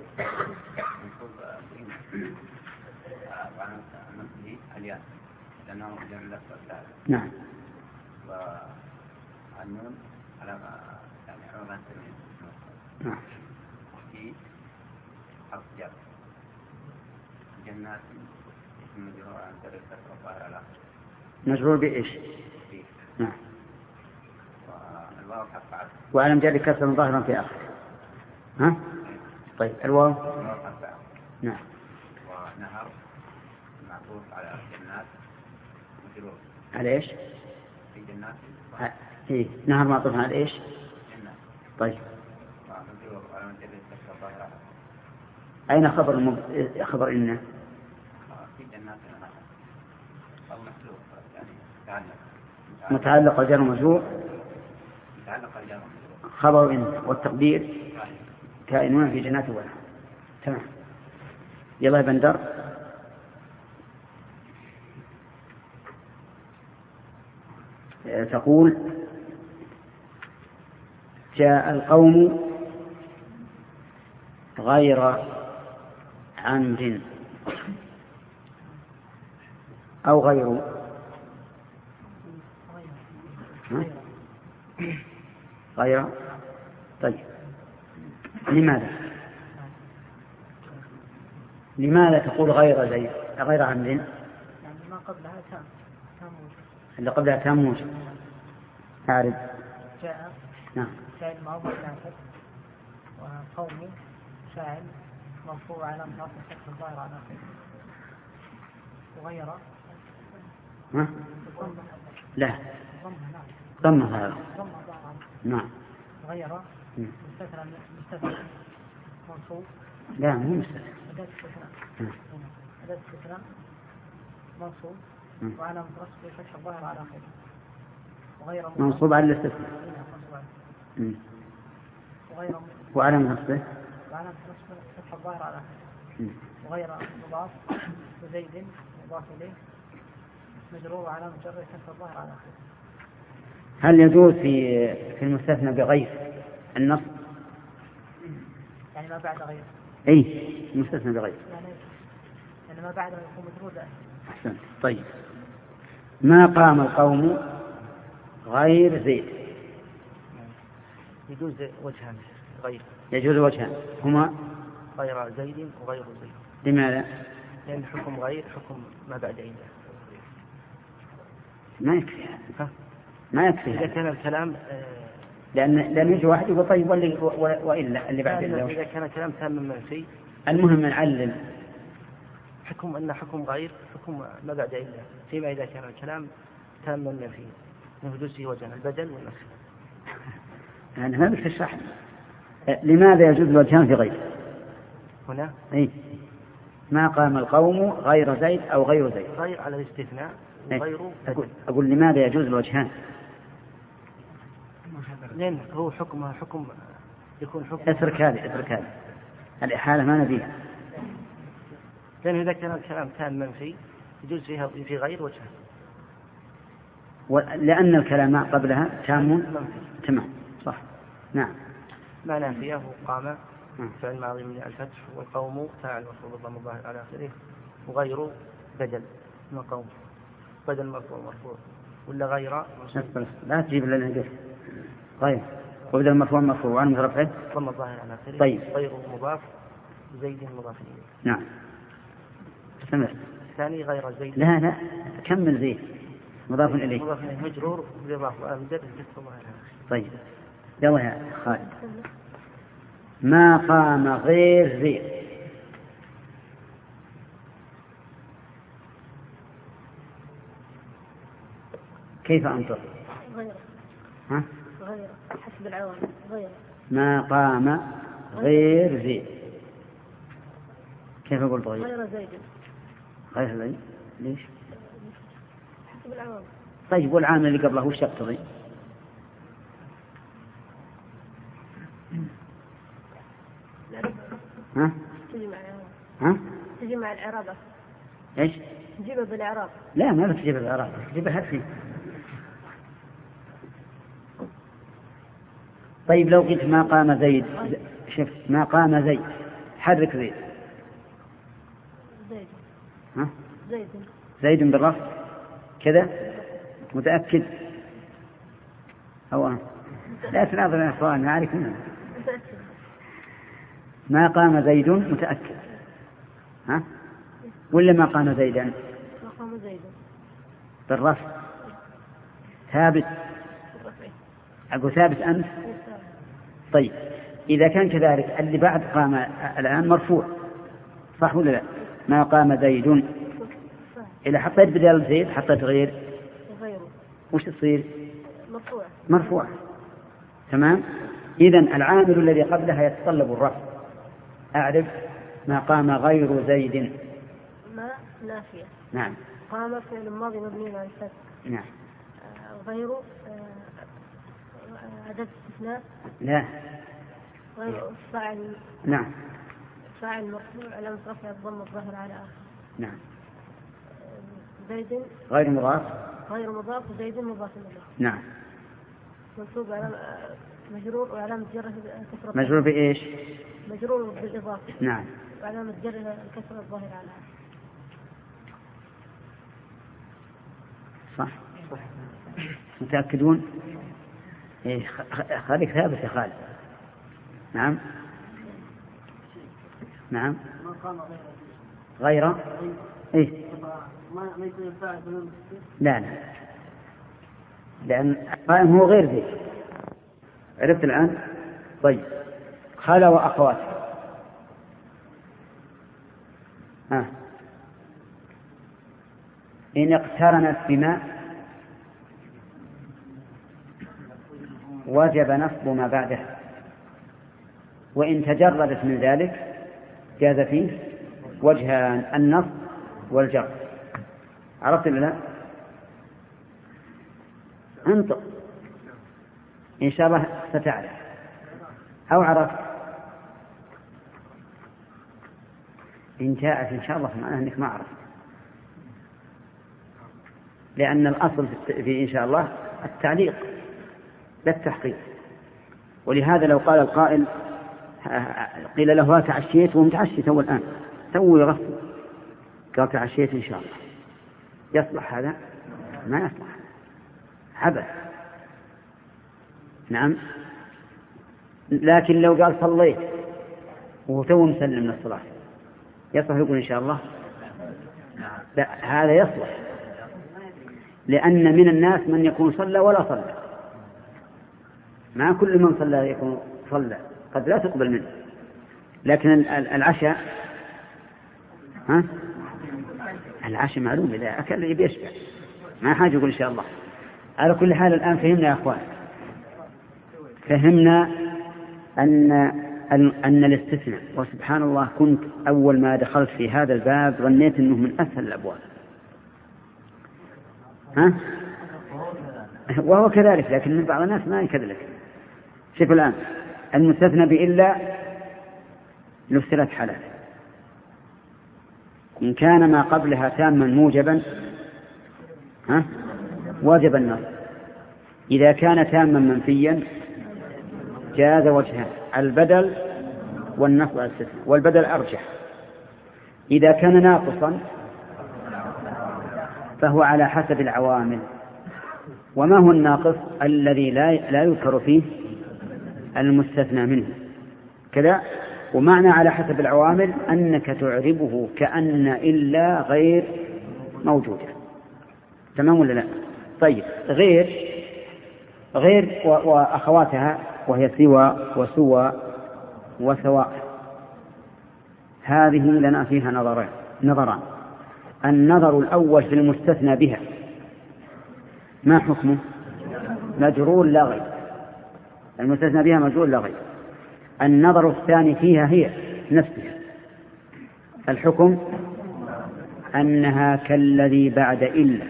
Speaker 1: نعم.
Speaker 3: والنون على يعني عرضان
Speaker 1: نعم.
Speaker 3: في حرف جر. جنات اسم مجرور عن طريق الظاهر على
Speaker 1: مجرور بإيش؟ نعم.
Speaker 3: والواو حرف عطف
Speaker 1: وعلم جر كسر ظاهرا في آخر. ها؟ طيب الواو
Speaker 3: حرف عطف.
Speaker 1: نعم.
Speaker 3: ونهر معطوف على جنات مجرور
Speaker 1: على إيش؟
Speaker 3: في جنات.
Speaker 1: إيه نهر معطوف على إيش؟
Speaker 3: جنات.
Speaker 1: طيب
Speaker 3: ومجرور على جر كسر ظاهر.
Speaker 1: أين خبر إن؟
Speaker 3: في جنات أو محذوف يعني
Speaker 1: متعلق الجر مجرور.
Speaker 3: متعلق الجر مجرور.
Speaker 1: خبر إن والتقدير كائنون في جنات ونهر. تمام. يلا يا بندر. تقول جاء القوم غير عمد أو غيره. غير. طيب لماذا تقول غير زيد غير عمد؟
Speaker 2: يعني ما قبلها تام
Speaker 1: اللي قبلها تام موجب. أعرف.
Speaker 2: جاء
Speaker 1: نعم.
Speaker 2: فعل ماضي ناسب وقوم فاعل مرفوع على رفع فتح الظاهر على آخره. وغير
Speaker 1: لا ضمة هذا. نعم.
Speaker 2: غير مستثنى منصوب.
Speaker 1: لا مو مستثنى.
Speaker 2: أداة استثناء منصوب وعلى رفع فتح الظاهر على آخره. وغير
Speaker 1: منصوب على الاستثناء.
Speaker 2: وغير
Speaker 1: وعلى نصبه
Speaker 2: فتح الظاهر على آخره. وغير مضاف وزيد مضاف إليه مجرور على مجرد فتح الظاهر على آخره.
Speaker 1: هل يجوز في المستثنى بغير النصب؟
Speaker 2: يعني ما بعد غير.
Speaker 1: أي المستثنى بغير.
Speaker 2: يعني ما بعد يكون مجرور له.
Speaker 1: أحسن. طيب ما قام القوم غير زيد.
Speaker 5: يجوز وجهان غير.
Speaker 1: يجوز وجهان هما
Speaker 5: غير زيد وغير زيد.
Speaker 1: لماذا؟
Speaker 5: لأن حكم غير حكم ما بعد عنده.
Speaker 1: ما يكفي. ما يكفي.
Speaker 5: إذا كان الكلام
Speaker 1: لأن يجي واحد يقول طيب وإلا اللي بعد
Speaker 5: إذا كان كلام تام منفي.
Speaker 1: المهم نعلم
Speaker 5: حكم أن حكم غير حكم ما بعد عنده فيما إذا كان الكلام تام منفي من حدوثه وجهان البدل والنصب.
Speaker 1: أنا ما بتشرح لماذا يجوز الوجهان في غير
Speaker 5: هنا؟
Speaker 1: أي ما قام القوم غير زيد أو غير زيد.
Speaker 5: غير على الاستثناء وغيره بدل.
Speaker 1: أقول لماذا يجوز الوجهان؟
Speaker 5: لأن هو حكم يكون حكم.
Speaker 1: اترك هذه الإحالة ما نبيها.
Speaker 5: لأن إذا كان الكلام كان منفي يجوز فيها في غير وجهه.
Speaker 1: لأن الكلام قبلها تام تمام صح. نعم.
Speaker 5: ما نافيه قام فعل ماضي من الفتح والقوم فاعل مفعول بالضم الظاهر على آخره وغيره بدل من القوم بدل مرفوع ولا غير
Speaker 1: لا تجيب لنا قف غير وبدل مرفوع وعن مترفع
Speaker 5: ضم الظاهر على آخره.
Speaker 1: طيب
Speaker 5: غيره مضاف زيد مضاف إليه.
Speaker 1: نعم استمر.
Speaker 5: الثاني غير زيد.
Speaker 1: لا كمل زيد مضاف إليه
Speaker 5: مجرور بالإضافة وأمجد كسر الله على آخره.
Speaker 1: طيب يلا يا خالد. ما قام غير زيد. كيف أنطق؟
Speaker 7: غير.
Speaker 1: ها؟
Speaker 7: غير حسب العوامل غير.
Speaker 1: ما قام غير زيد. كيف أقول طيب؟
Speaker 7: غير زيد.
Speaker 1: غير زيد ليش؟
Speaker 7: حسب العوامل.
Speaker 1: طيب والعامل اللي قبله وش يقتضي؟ ها؟
Speaker 7: تجي مع الإعراب.
Speaker 1: ايش؟
Speaker 7: تجيبه بالإعراب.
Speaker 1: لا ما تجيب بالإعراب تجيبها حسي. طيب لو قلت ما قام زيد شفت ما قام زيد حرك زيد. ها؟ زيد بالرفع كذا متأكد أو لا تناظر يا أخوان نعرف منه. ما قام زيد متأكد ها ولا ما قام زيدا؟
Speaker 7: ما قام زيدا
Speaker 1: بالرفع ثابت. أقول ثابت أنت. طيب إذا كان كذلك اللي بعد قام الآن مرفوع صح ولا لا؟ ما قام زيد إذا حطيت بدل زيد حطيت غير وش تصير؟ مرفوع تمام. إذن العامل الذي قبلها يتطلب الرفع. أعرف ما قام غير زيد.
Speaker 7: ما نافية.
Speaker 1: نعم.
Speaker 7: قام فعل ماضي مبني على الفتح.
Speaker 1: نعم.
Speaker 7: غيره أداة استثناء.
Speaker 1: لا.
Speaker 7: غير فاعل.
Speaker 1: نعم.
Speaker 7: فاعل مرفوع على رفع الضم الظاهر على آخر.
Speaker 1: نعم.
Speaker 7: زيد
Speaker 1: غير مضاف.
Speaker 7: غير مضاف وزيد مضاف إليه.
Speaker 1: نعم.
Speaker 7: منصوب على مجرور وعلامة جره كسرة.
Speaker 1: مجرور بإيش؟
Speaker 7: مجرور بالإضافة.
Speaker 1: نعم.
Speaker 7: وعلامة جره الكسرة الظاهر على
Speaker 1: صح. متأكدون؟ إيه خليك ثابت يا خالد. نعم. نعم. غير إيه؟
Speaker 4: ما يكون الفاعل بدون
Speaker 1: لا لأن قائم هو غير ذي. عرفت الآن؟ طيب خلا وأخواته. إن اقترنت بما وجب نصب ما بعده وإن تجردت من ذلك جاز فيه وجهان النصب والجر. عرفت ولا لا؟ انطق إن شاء الله ستعرف أو عرفت. إن جاءت إن شاء الله معناه أنك ما عرفت لأن الأصل في إن شاء الله التعليق لا التحقيق. ولهذا لو قال القائل قيل له تعشيت ومتعشي تو الآن تو يغفل قال تعشيت إن شاء الله يصلح هذا؟ ما يصلح عبث. نعم. لكن لو قال صليت وهو تو مسلم من الصلاة يصلح يقول إن شاء الله؟ لا هذا يصلح لأن من الناس من يكون صلى ولا صلى. ما كل من صلى يكون صلى قد لا تقبل منه. لكن العشاء العشاء معلوم إذا أكل يبي يشبع ما حاجة يقول إن شاء الله. على كل حال الآن فهمنا يا أخوان فهمنا أن أن الاستثناء، وسبحان الله كنت أول ما دخلت في هذا الباب ظنيت أنه من أسهل الأبواب، ها؟ وهو كذلك، لكن بعض الناس ما يكذلك. شوف الآن المستثنى بإلا له 3 حالات: إن كان ما قبلها تاما موجبا وجب النص، إذا كان تاما منفيا جاز وجهان: البدل والنصب على الاستثناء، والبدل أرجح. إذا كان ناقصا فهو على حسب العوامل. وما هو الناقص؟ الذي لا يذكر فيه المستثنى منه كذا. ومعنى على حسب العوامل أنك تعربه كأن إلا غير موجودة. تمام ولا لا؟ طيب، غير وأخواتها وهي سوى وسوى وسواء، هذه لنا فيها نظران. النظر الأول في المستثنى بها، ما حكمه؟ مجرور لا غير. المستثنى بها مجرور لا غير. النظر الثاني فيها هي نفسها، الحكم أنها كالذي بعد إلا.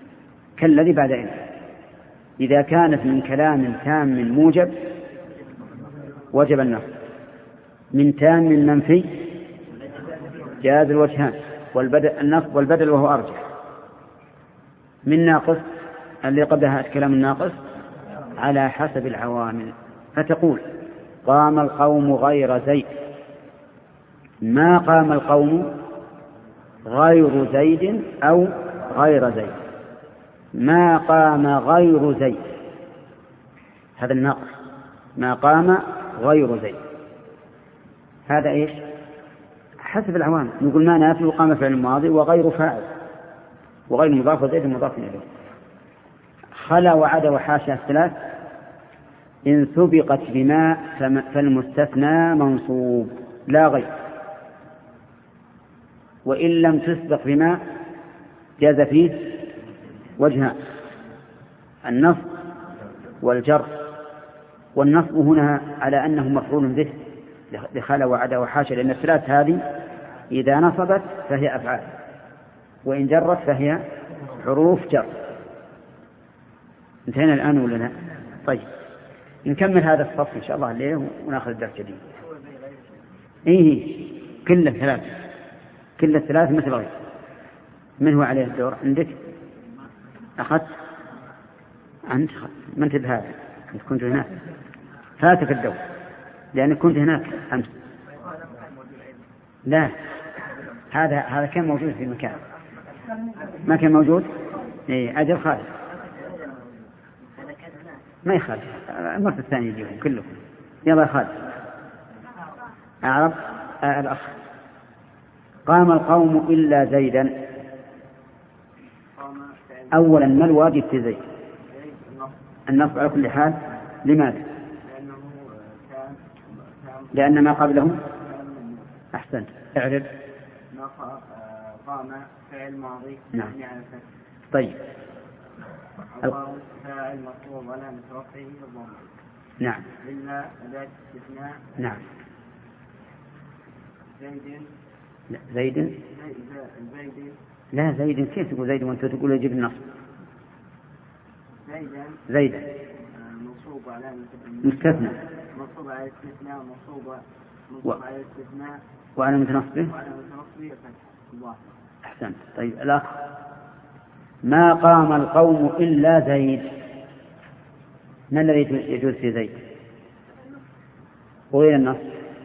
Speaker 1: إذا كانت من كلام تام موجب وجب النصب، من تام منفي جاز الوجهان النصب والبدل وهو أرجح، من ناقص اللي قبلها الكلام الناقص على حسب العوامل. فتقول: قام القوم غير زيد. ما قام القوم غير زيد أو غير زيد. ما قام غير زيد، هذا الناقص. ما قام غير زيد، هذا إيش؟ حسب العوامل. نقول ما نافي وقام فعل الماضي وغير فاعل وغير مضاف وزيد مضاف إليه. خلا وعدا وحاشا الثلاث إن سبقت بما فالمستثنى منصوب لا غير، وإن لم تسبق بما جاز فيه وجهان: النصب والجر. والنصب هنا على أنه مفعول به لخلا وعدا وحاشا، لأن الثلاث هذه إذا نصبت فهي أفعال، وإن جرت فهي حروف جر. انتهينا الآن ولا لا؟ طيب، نكمل هذا الصف إن شاء الله الليل ونأخذ الدرس جديد. كل الثلاث مثل غير. من هو عليه الدور عندك؟ أخذت أنت؟ ما انت بهذا، أنت كنت هناك، فاتك الدور لأنك كنت هناك أمس. لا، هذا كان موجود في مكان ما كان موجود. أجل خالد ما يخالف، المرة الثانية يجيهم كلهم. يلا خالد أعرف الأخ. قام القوم إلا زيدا. أولا ما الواجب في زيد؟ النصب على كل حال. لماذا؟ لأن ما قبله أحسنت. اعرف.
Speaker 8: قام فعل ماضي.
Speaker 1: نعم. طيب،
Speaker 8: القوم فاعل مطلوب على متوقعه الضمير.
Speaker 1: نعم.
Speaker 8: إلا أداة استثناء.
Speaker 1: نعم.
Speaker 8: زيد.
Speaker 1: لا، زيد كيف تقول زيد وأنت تقول يجب النصب؟ زيدا
Speaker 8: منصوب على
Speaker 1: مستثنى،
Speaker 8: منصوب على الاستثناء، منصوب على الاستثناء
Speaker 1: وعلى متنصبه. أحسنت. طيب، الأخ. ما قام القوم إلا زيد. ما الذي يجوز في زيد وغير النص؟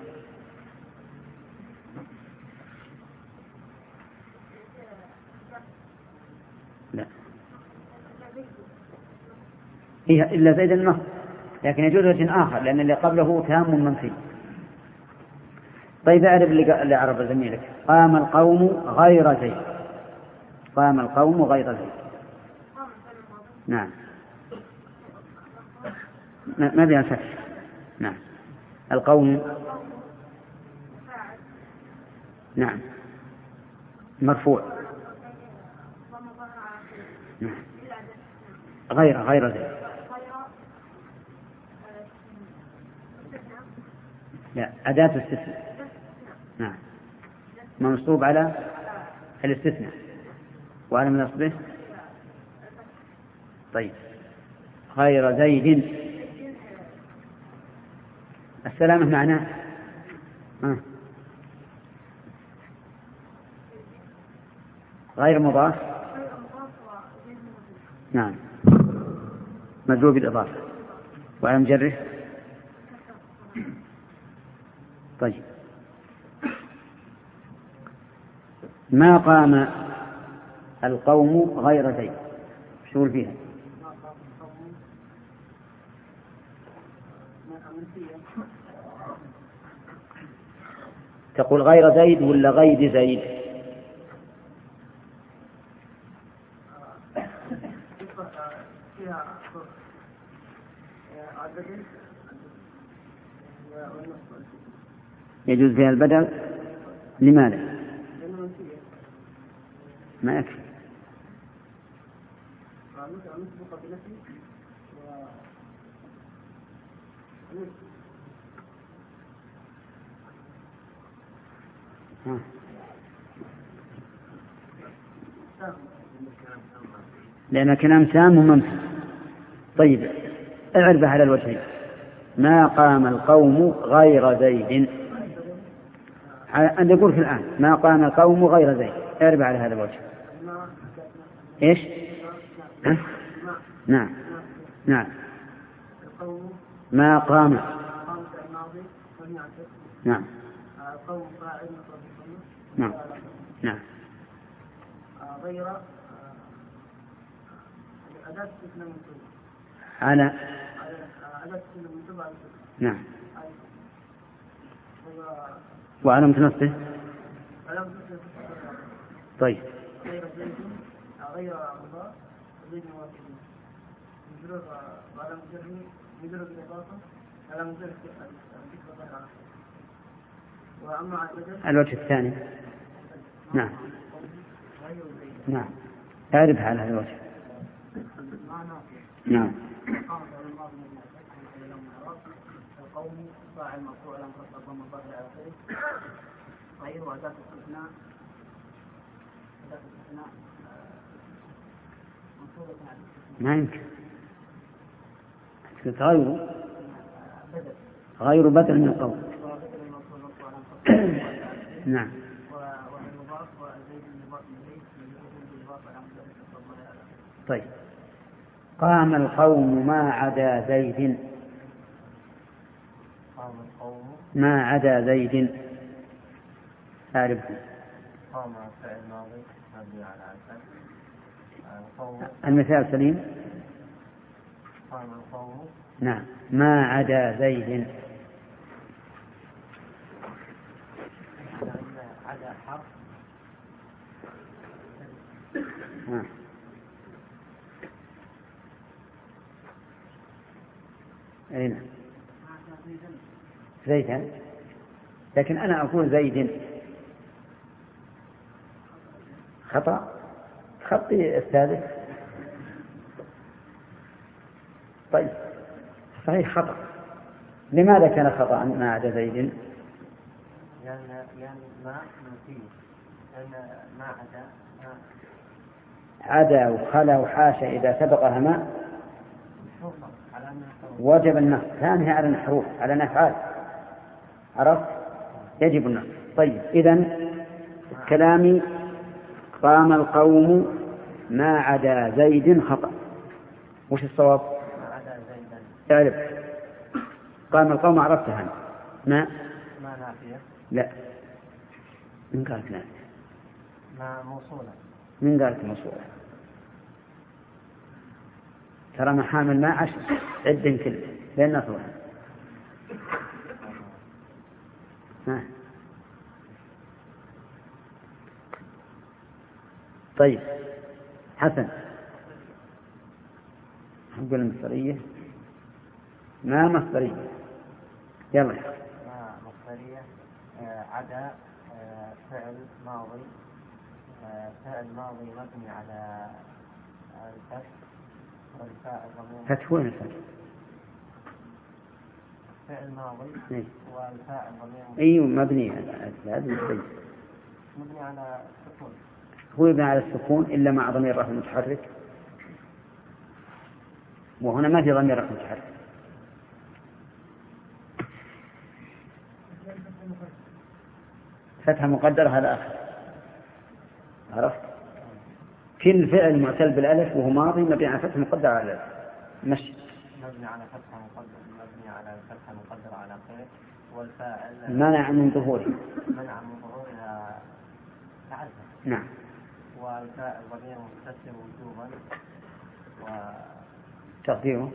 Speaker 1: لا، إلا زيد النص، لكن يجوز وجه آخر لأن اللي قبله تام منفي. طيب، أعرف اللي عرف زميلك. قام القوم غير زيد. قام القوم غير زيد. نعم، ما بها فتح. نعم. القوم نعم مرفوع. نعم. غير زيد. لا، أداة استثناء. نعم، منصوب على الاستثناء وعلى من نصبه. طيب، غير زيد السلامة معناه غير مضاف. نعم، مجرور بالإضافة وعلى مجره. طيب، ما قام القوم غير زيد، شو فيها؟ تقول غير زيد ولا غير زيد؟ يجوز فيها البدل. لماذا؟ ما يكفي. لأن كلام تام وممتاز. طيب، اعرف على الوجهين. ما قام القوم غير زيد، أن يقول في الآن ما قام القوم غير زيد، اعرف على هذا الوجه. إيش؟ نعم نعم. ما قام. نعم نعم نعم.
Speaker 2: غير أداة استثناء منصوبة
Speaker 1: على
Speaker 2: أداة استثناء منصوبة.
Speaker 1: نعم. وعلامة نصبه. طيب،
Speaker 2: غير زيد غير مضاف زيد واحد مجرور وعلامة جره مجرور بالإضافة علامة جره الذكر غير على. وأما
Speaker 1: الوجه الثاني. نعم نعم، اعرف على هذا الوجه. نعم.
Speaker 2: القوم فاعل مرفوع على مصدر ضم الظاهر على آخره غير أداة استثناء. أداة استثناء منصوبة على الاستثناء.
Speaker 1: ما يمكن غير بدل من القول. نعم. طيب، قام القوم ما عدا زيد. ما عدا زيد أعرفه.
Speaker 5: قام فعل ماضي مبني على الفتح.
Speaker 1: المثال سليم.
Speaker 5: قام القوم.
Speaker 1: نعم، ما عدا زيد.
Speaker 5: عدا حرف.
Speaker 1: أين زيدا؟ لكن أنا أقول زيد خطأ. خطي السادس. طيب، صحيح خطأ. لماذا كان خطأ ما عدا زيد؟
Speaker 5: لأن ما منفي. لأن ما
Speaker 1: عدا وخلا وحاشا إذا سبقها ما وجب النصب. ثانيها على الحروف على الأفعال، عرفت؟ يجب النصب. طيب، إذن كلامي قام القوم ما عدا زيد خطأ. وش الصواب؟ اعرف. قام القوم عرفتها. ما
Speaker 5: نافية.
Speaker 1: لا، من قالت نافية؟
Speaker 5: ما موصولة.
Speaker 1: من قالت موصولة؟ ترى محامل ما عشر عد كله لين نصوها. طيب، حسن نقول المصدرية. ما مصدرية؟ يلا.
Speaker 5: ما مصدرية عدا فعل ماضي. فعل ماضي مبني على الفتح والفاء ضمير.
Speaker 1: فتح وين الفتح؟
Speaker 5: فعل ماضي
Speaker 1: إيه.
Speaker 5: والفاعل ضمير
Speaker 1: أيوه مبني هذا
Speaker 5: مبني على السكون.
Speaker 1: هو يبنى على السكون إلا مع ضمير رفع متحرك، وهنا ما في ضمير رفع متحرك. فتحة مقدرة على آخر. عرفت؟ كل فعل معتل بالألف وهو ماضي مبني على فتحة مقدرة على الألف. مشي.
Speaker 5: مبني على فتحة مقدرة على آخره، والفاعل
Speaker 1: منع من ظهوره.
Speaker 5: منع من ظهورها تعرف.
Speaker 1: نعم.
Speaker 5: والفاعل ضمير متصل وجوبا
Speaker 1: تقديره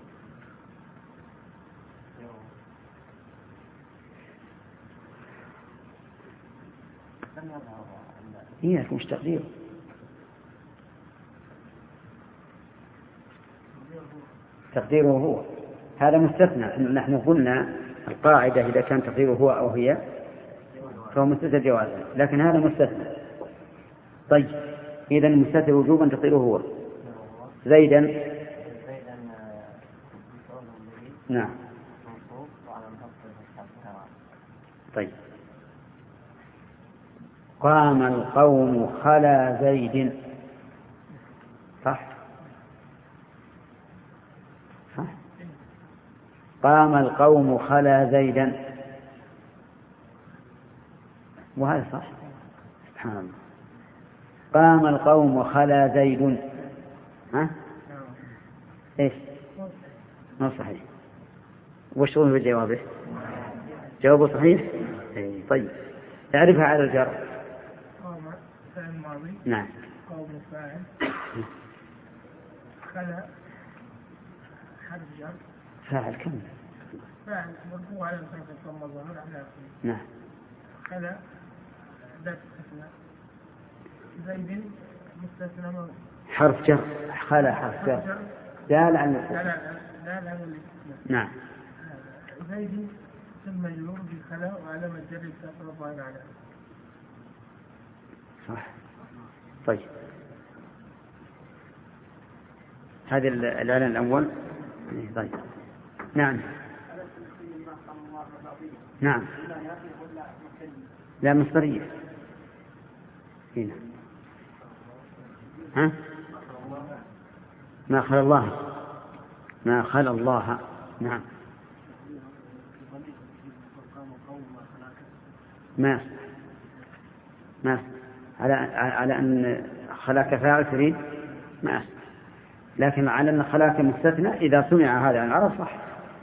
Speaker 1: هي مش تقديره. تقديره هو. هذا مستثنى. نحن قلنا القاعدة إذا كان تقديره هو أو هي فهو مستثنى جوازا، لكن هذا مستثنى. طيب إذا مستثنى وجوبا تقديره هو. زيدا نعم. طيب قام القوم خلا زيد. صح؟ صح؟ قام القوم خلا زيدا، وهذا صح. سبحان الله. قام القوم خلا زيد. ها؟ ايش؟ ما صحيح. وش هو جوابه؟ جوابه صحيح؟ اي طيب. تعرفها على الجر.
Speaker 2: قام فعل ماضي.
Speaker 1: نعم.
Speaker 2: قوم فاعل. خلا حرف جر.
Speaker 1: فاعل كم؟
Speaker 2: فاعل مرفوع على الفتحة ثم ظهر على آخره.
Speaker 1: نعم.
Speaker 2: خلا ذات استثناء. زيد مستثنى من
Speaker 1: حرف جر. خلا حرف جر. دال عن الاستثناء.
Speaker 2: دال عن الاستثناء.
Speaker 1: نعم.
Speaker 2: زيد ثم مجرور بخلا وعلامة جر الكسر الظاهر على.
Speaker 1: صح. طيب هذا الإعلان الأول. طيب نعم. نعم. لا مصدرية. هنا ها؟ ما خلا الله. ما خلا الله. نعم. ما على أن خلاك فاعل تريد ما، لكن على أن خلاك مستثنى إذا سمع هذا عن العرب صح،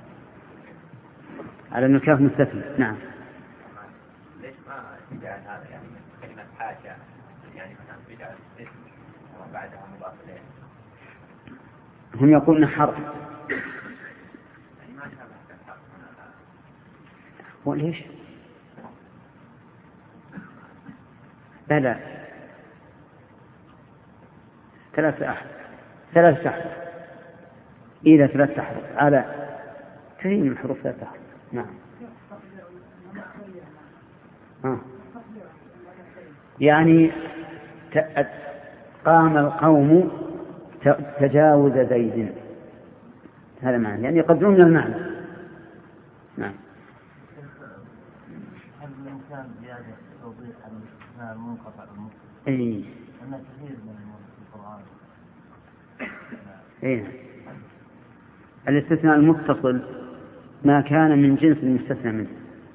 Speaker 1: على أن الكاف مستثنى. نعم.
Speaker 3: ليش ما جعل هذا يعني كلمة حاشا يعني مثلا بجعل اسم وبعدها مضاف إليه؟
Speaker 1: هم يقولون حرف.
Speaker 3: يعني ما شابه الحرف.
Speaker 1: وليش؟ بلى ثلاثة أحرف. إذا ثلاثة أحرف على كثير من الحروف ثلاثة أحرف. نعم. يعني قام القوم تجاوز زيد، هذا معنى يعني يقدرون من المعنى. نعم.
Speaker 5: هل الإنسان زيادة توضيح المنقطع المتصل؟
Speaker 1: أي.
Speaker 5: أن كثير من القرآن.
Speaker 1: إيه. الاستثناء المتصل ما كان من جنس المستثنى منه،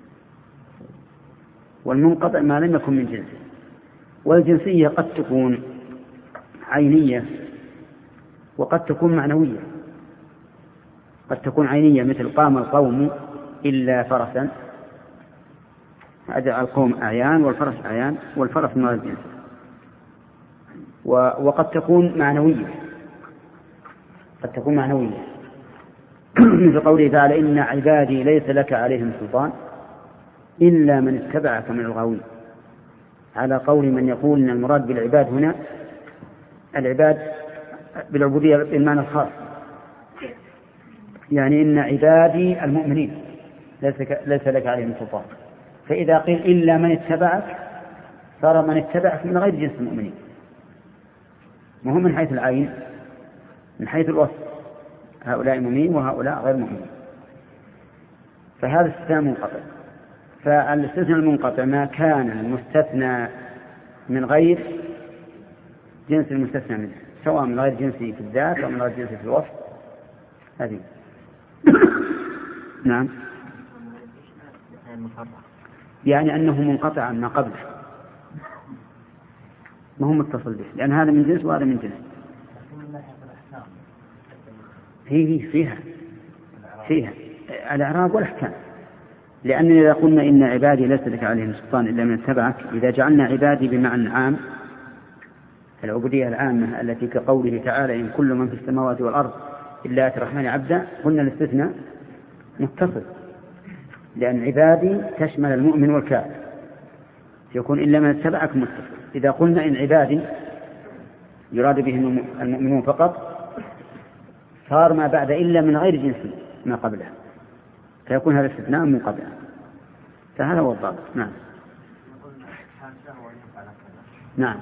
Speaker 1: والمنقطع ما لم يكن من جنسه. والجنسية قد تكون عينية وقد تكون معنوية. قد تكون عينية مثل قام القوم إلا فرسا، هذا القوم أعيان والفرس أعيان والفرس من الجنس. وقد تكون معنوية. مثل قوله تعالى إن عبادي ليس لك عليهم سلطان إلا من اتبعك من الغاوين، على قول من يقول إن المراد بالعباد هنا العباد بالعبودية بالمعنى الخاص، يعني إن عبادي المؤمنين ليس لك عليهم سلطان. فإذا قيل إلا من اتبعك صار من اتبعك من غير جنس المؤمنين، وهم من حيث العين من حيث الوصف، هؤلاء مؤمنين وهؤلاء غير مؤمنين. فهذا استثناء منقطع. فالاستثناء المنقطع ما كان المستثنى من غير جنس المستثنى منه، سواء من غير جنسه في الذات أو من غير جنسه في الوصف. هذه نعم، يعني أنه منقطع عن ما قبله، ما هو متصل به، لأن هذا من جنس وهذا من جنس. فيها الإعراب والأحكام. لأننا إذا قلنا إن عبادي ليس لك عليهم سلطان إلا من اتبعك، إذا جعلنا عبادي بمعنى عام، العبودية العامة التي كقوله تعالى إن كل من في السماوات والأرض إلا آتي الرحمن عبدا، قلنا الاستثناء متصل، لأن عبادي تشمل المؤمن والكافر، يكون إلا من اتبعك متصل. إذا قلنا إن عبادي يراد بهم المؤمنون فقط، صار ما بعد إلا من غير جنس ما قبله، فيكون هذا استثناء منقطع. فهذا هو الضابط. نعم نعم،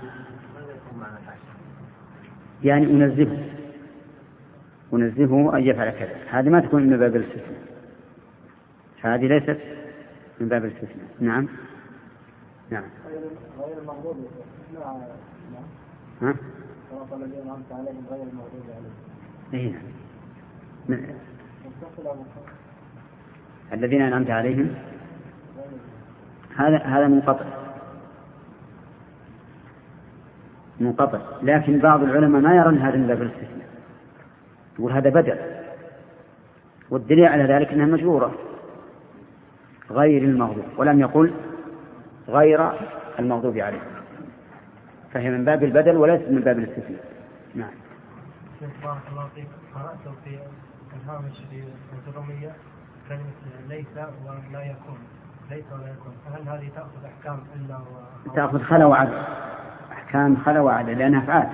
Speaker 1: يعني أنزهه أن يفعل كذا، هذه ما تكون من باب الاستثناء، هذه ليست من باب الاستثناء. نعم نعم.
Speaker 4: غير المغضوب
Speaker 1: ها؟
Speaker 4: صراط الذين أنعمت عليهم غير المغضوب عليهم.
Speaker 1: الذين أنعمت عليهم هذا منقطع، لكن بعض العلماء ما يرون هذا من باب الاستثناء، يقول هذا بدل، والدليل على ذلك أنها مجرورة غير المغضوب، ولم يقل غير المغضوب عليه، فهي من باب البدل وليس من باب الاستثناء. نعم.
Speaker 9: بارك الله فيك، قرأت في الهامش في الجرومية كلمة ليس ولا يكون، ليس ولا يكون، فهل هذه تأخذ أحكام إلا
Speaker 1: تأخذ خلا وعدل، أحكام خلا وعدل، لأنها أفعال،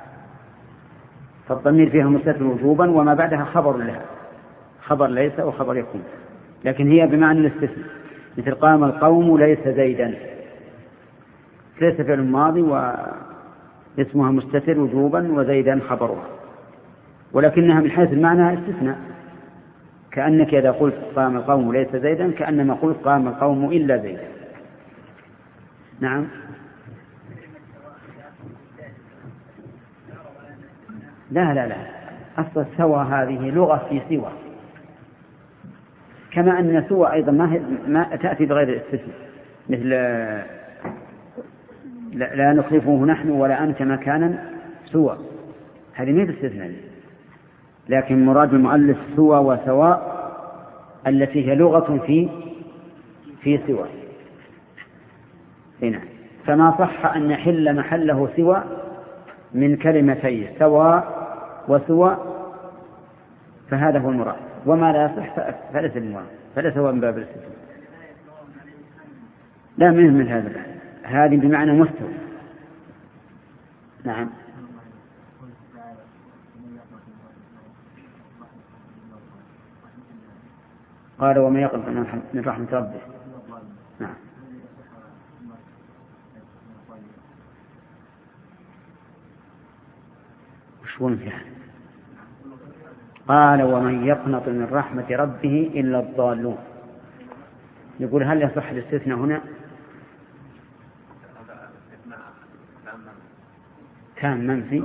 Speaker 1: فالضمير فيها مستتر وجوبا وما بعدها خبر لها، خبر ليس وخبر يكون، لكن هي بمعنى الاستثناء، مثل قام القوم ليس زيدا، ليس فعل ماضي واسمها مستتر وجوبا وزيدا خبرها، ولكنها من حيث المعنى استثناء، كأنك إذا قلت قام القوم ليس زيدا كأنما قلت قام القوم إلا زيدا. نعم. لا أصل سوى هذه لغة في سوى، كما أن سوى أيضا ما تأتي بغير الاستثناء، مثل لا نخلفه نحن ولا أنت مكانا سوى، هذه ما باستثناء، لكن مراد المؤلف سوى وسواء التي هي لغة في سوى. هنا فما صح أن نحل محله سوى من كلمتين سواء وسوى، فهذا هو المراد، وما لا يصح فليس المراد، فليس هو من باب الاستثناء. لا من هذا، هذه بمعنى مستوى. نعم. قال ومن يقنط من رحمة ربه. نعم. وشون فيها؟ قال ومن يقنط من رحمة ربه إلا الضالون. يقول هل يصح الاستثناء هنا؟ كان منفي.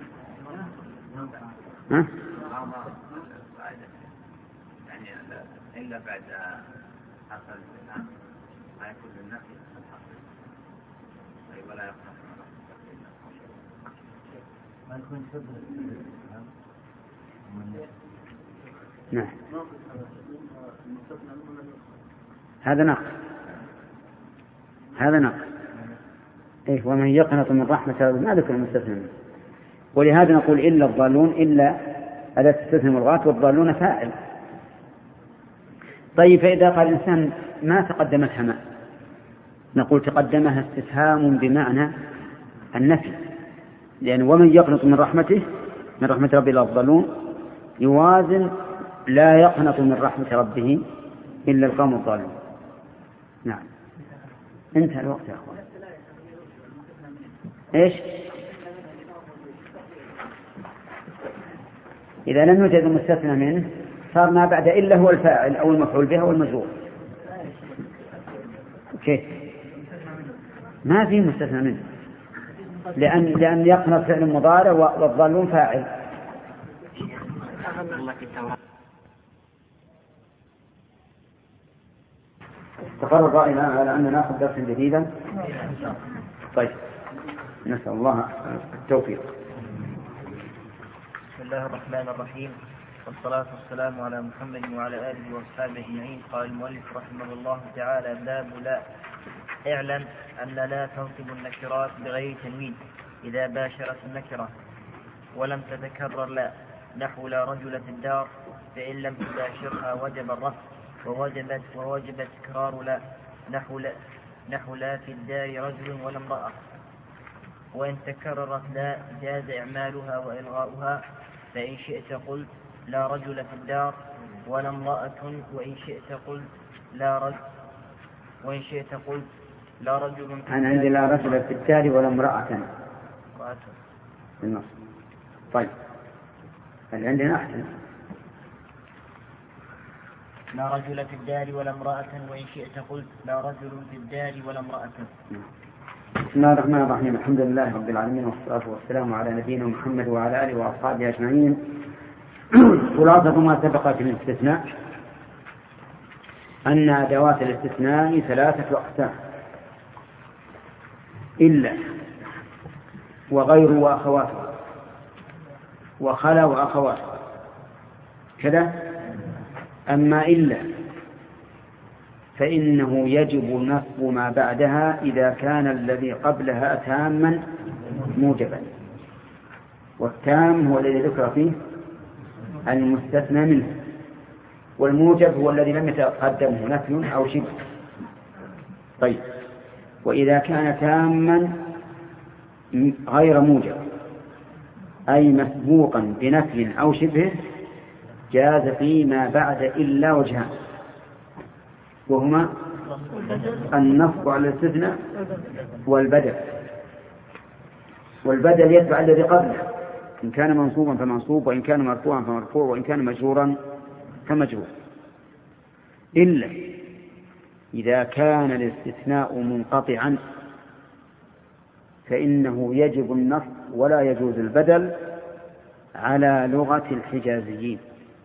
Speaker 1: ها؟
Speaker 3: يعني إلا بعد حصل الاستثناء ما يكون للنفي ولا يقنط ما يكون شبه.
Speaker 1: نعم. هذا نقص. إيه ومن يقنط من رحمة ربه ما ذكر المستثنى منه، ولهذا نقول إلا الضالون، إلا أداة استثناء ملغاة، والضالون فاعل. طيب فإذا قال الإنسان ما تقدمتها ما، نقول تقدمها استفهام بمعنى النفي، لأن ومن يقنط من رحمة ربه إلا الضالون يوازن لا يقنط من رحمة ربه إلا القوم الضالون. نعم. انتهى الوقت يا أخوان. إيش؟ إذا لم يوجد المستثنى منه صار ما بعد إلا هو الفاعل أو المفعول به أو المجرور. كيف؟ ما في مستثنى منه، لأن يقنط فعل مضارع والضالون فاعل. تقرر رأينا على أن نأخذ درسا جديدا. طيب، نسأل الله التوفيق.
Speaker 5: بسم الله الرحمن الرحيم، والصلاة والسلام على محمد وعلى آله وأصحابه أجمعين. قال المؤلف رحمه الله تعالى: باب لا. اعلم أن لا تنصب النكرات بغير تنوين إذا باشرت النكرة ولم تتكرر لا، نحو لا رجل في الدار، فإن لم تباشرها وجب الرفع ووجب تكرار لا، نحو لا في الدار رجل ولا امرأة. وإن تكررت لا جاز إعمالها وإلغاؤها، فإن شئت قلت لا رجل في الدار ولا امرأة، وإن شئت قلت لا رجل.
Speaker 1: أنا عندي لا رجل في الدار ولا امرأة في النص. طيب، اللي عندنا أحسن.
Speaker 5: لا رجل في الدار ولا امرأة، وإن شئت قلت لا رجل في الدار ولا امرأة.
Speaker 1: بسم الله الرحمن الرحيم. الحمد لله رب العالمين، والصلاة والسلام على نبينا محمد وعلى آله وأصحابه أجمعين. خلاصة ما سبق في الاستثناء أن أدوات الاستثناء 3 أقسام: إلا، وغير وأخواته، وخلا وأخواته كذا. أما إلا فإنه يجب نصب ما بعدها إذا كان الذي قبلها تاما موجبا، والتام هو الذي ذكر فيه المستثنى منه، والموجب هو الذي لم يتقدمه نفي أو شبه. طيب، وإذا كان تاما غير موجب أي مسبوقا بنفي أو شبه جاز فيما بعد إلا وجهان، وهما النصب على الاستثناء والبدل. والبدل يتبع الذي قبله، إن كان منصوبا فمنصوب، وإن كان مرفوعا فمرفوع، وإن كان مجرورا فمجرور. إلا إذا كان الاستثناء منقطعا فإنه يجب النصب ولا يجوز البدل على لغة الحجازيين،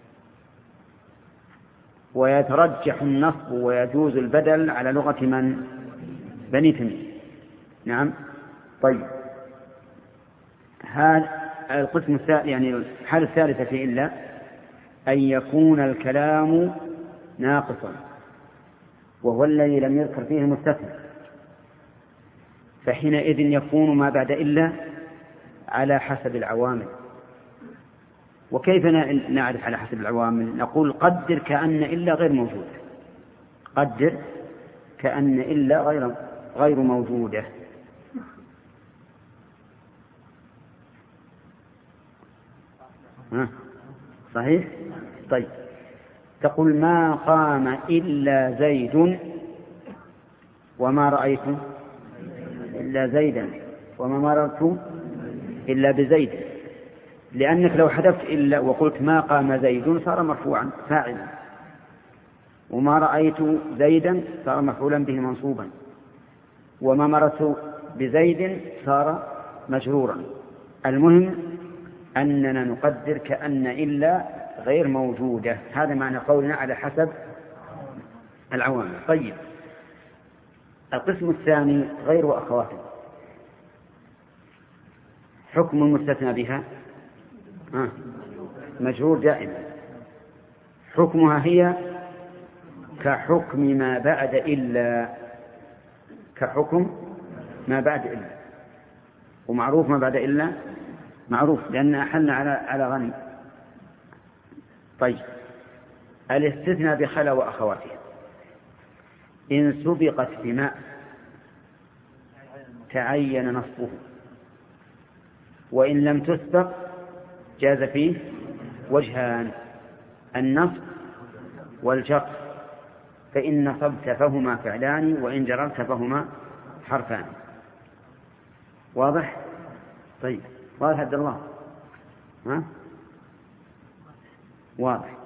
Speaker 1: ويترجح النصب ويجوز البدل على لغة من؟ بني تميم. نعم. طيب، هذا القسم الثاني، يعني الحالة الثالثة في إلا أن يكون الكلام ناقصا، وهو الذي لم يذكر فيه المستثنى، فحينئذ يكون ما بعد إلا على حسب العوامل. وكيف نعرف على حسب العوامل؟ نقول قدر كأن إلا غير موجودة، قدر كأن إلا غير موجودة. صحيح؟ طيب، تقول ما قام إلا زيد وما رأيت إلا زيدا وما مررت إلا بزيد، لأنك لو حذفت إلا وقلت ما قام زيد صار مرفوعا فاعلا، وما رأيت زيدا صار مفعولا به منصوبا، وما مررت بزيد صار مجرورا. المهم أننا نقدر كأن إلا غير موجودة. هذا معنى قولنا على حسب العوامل. طيب، القسم الثاني غير وأخواته. حكم المستثنى بها مجرور دائما، حكمها هي كحكم ما بعد إلا، كحكم ما بعد إلا. ومعروف ما بعد إلا معروف لأن أحلنا على غني. طيب، الاستثناء بخلا وأخواته إن سبقت بماء تعين نصبه، وإن لم تسبق جاز فيه وجهان: النصب والجر، فإن نصبت فهما فعلان، وإن جررت فهما حرفان. واضح؟ طيب، واضح عبد الله؟ واضح.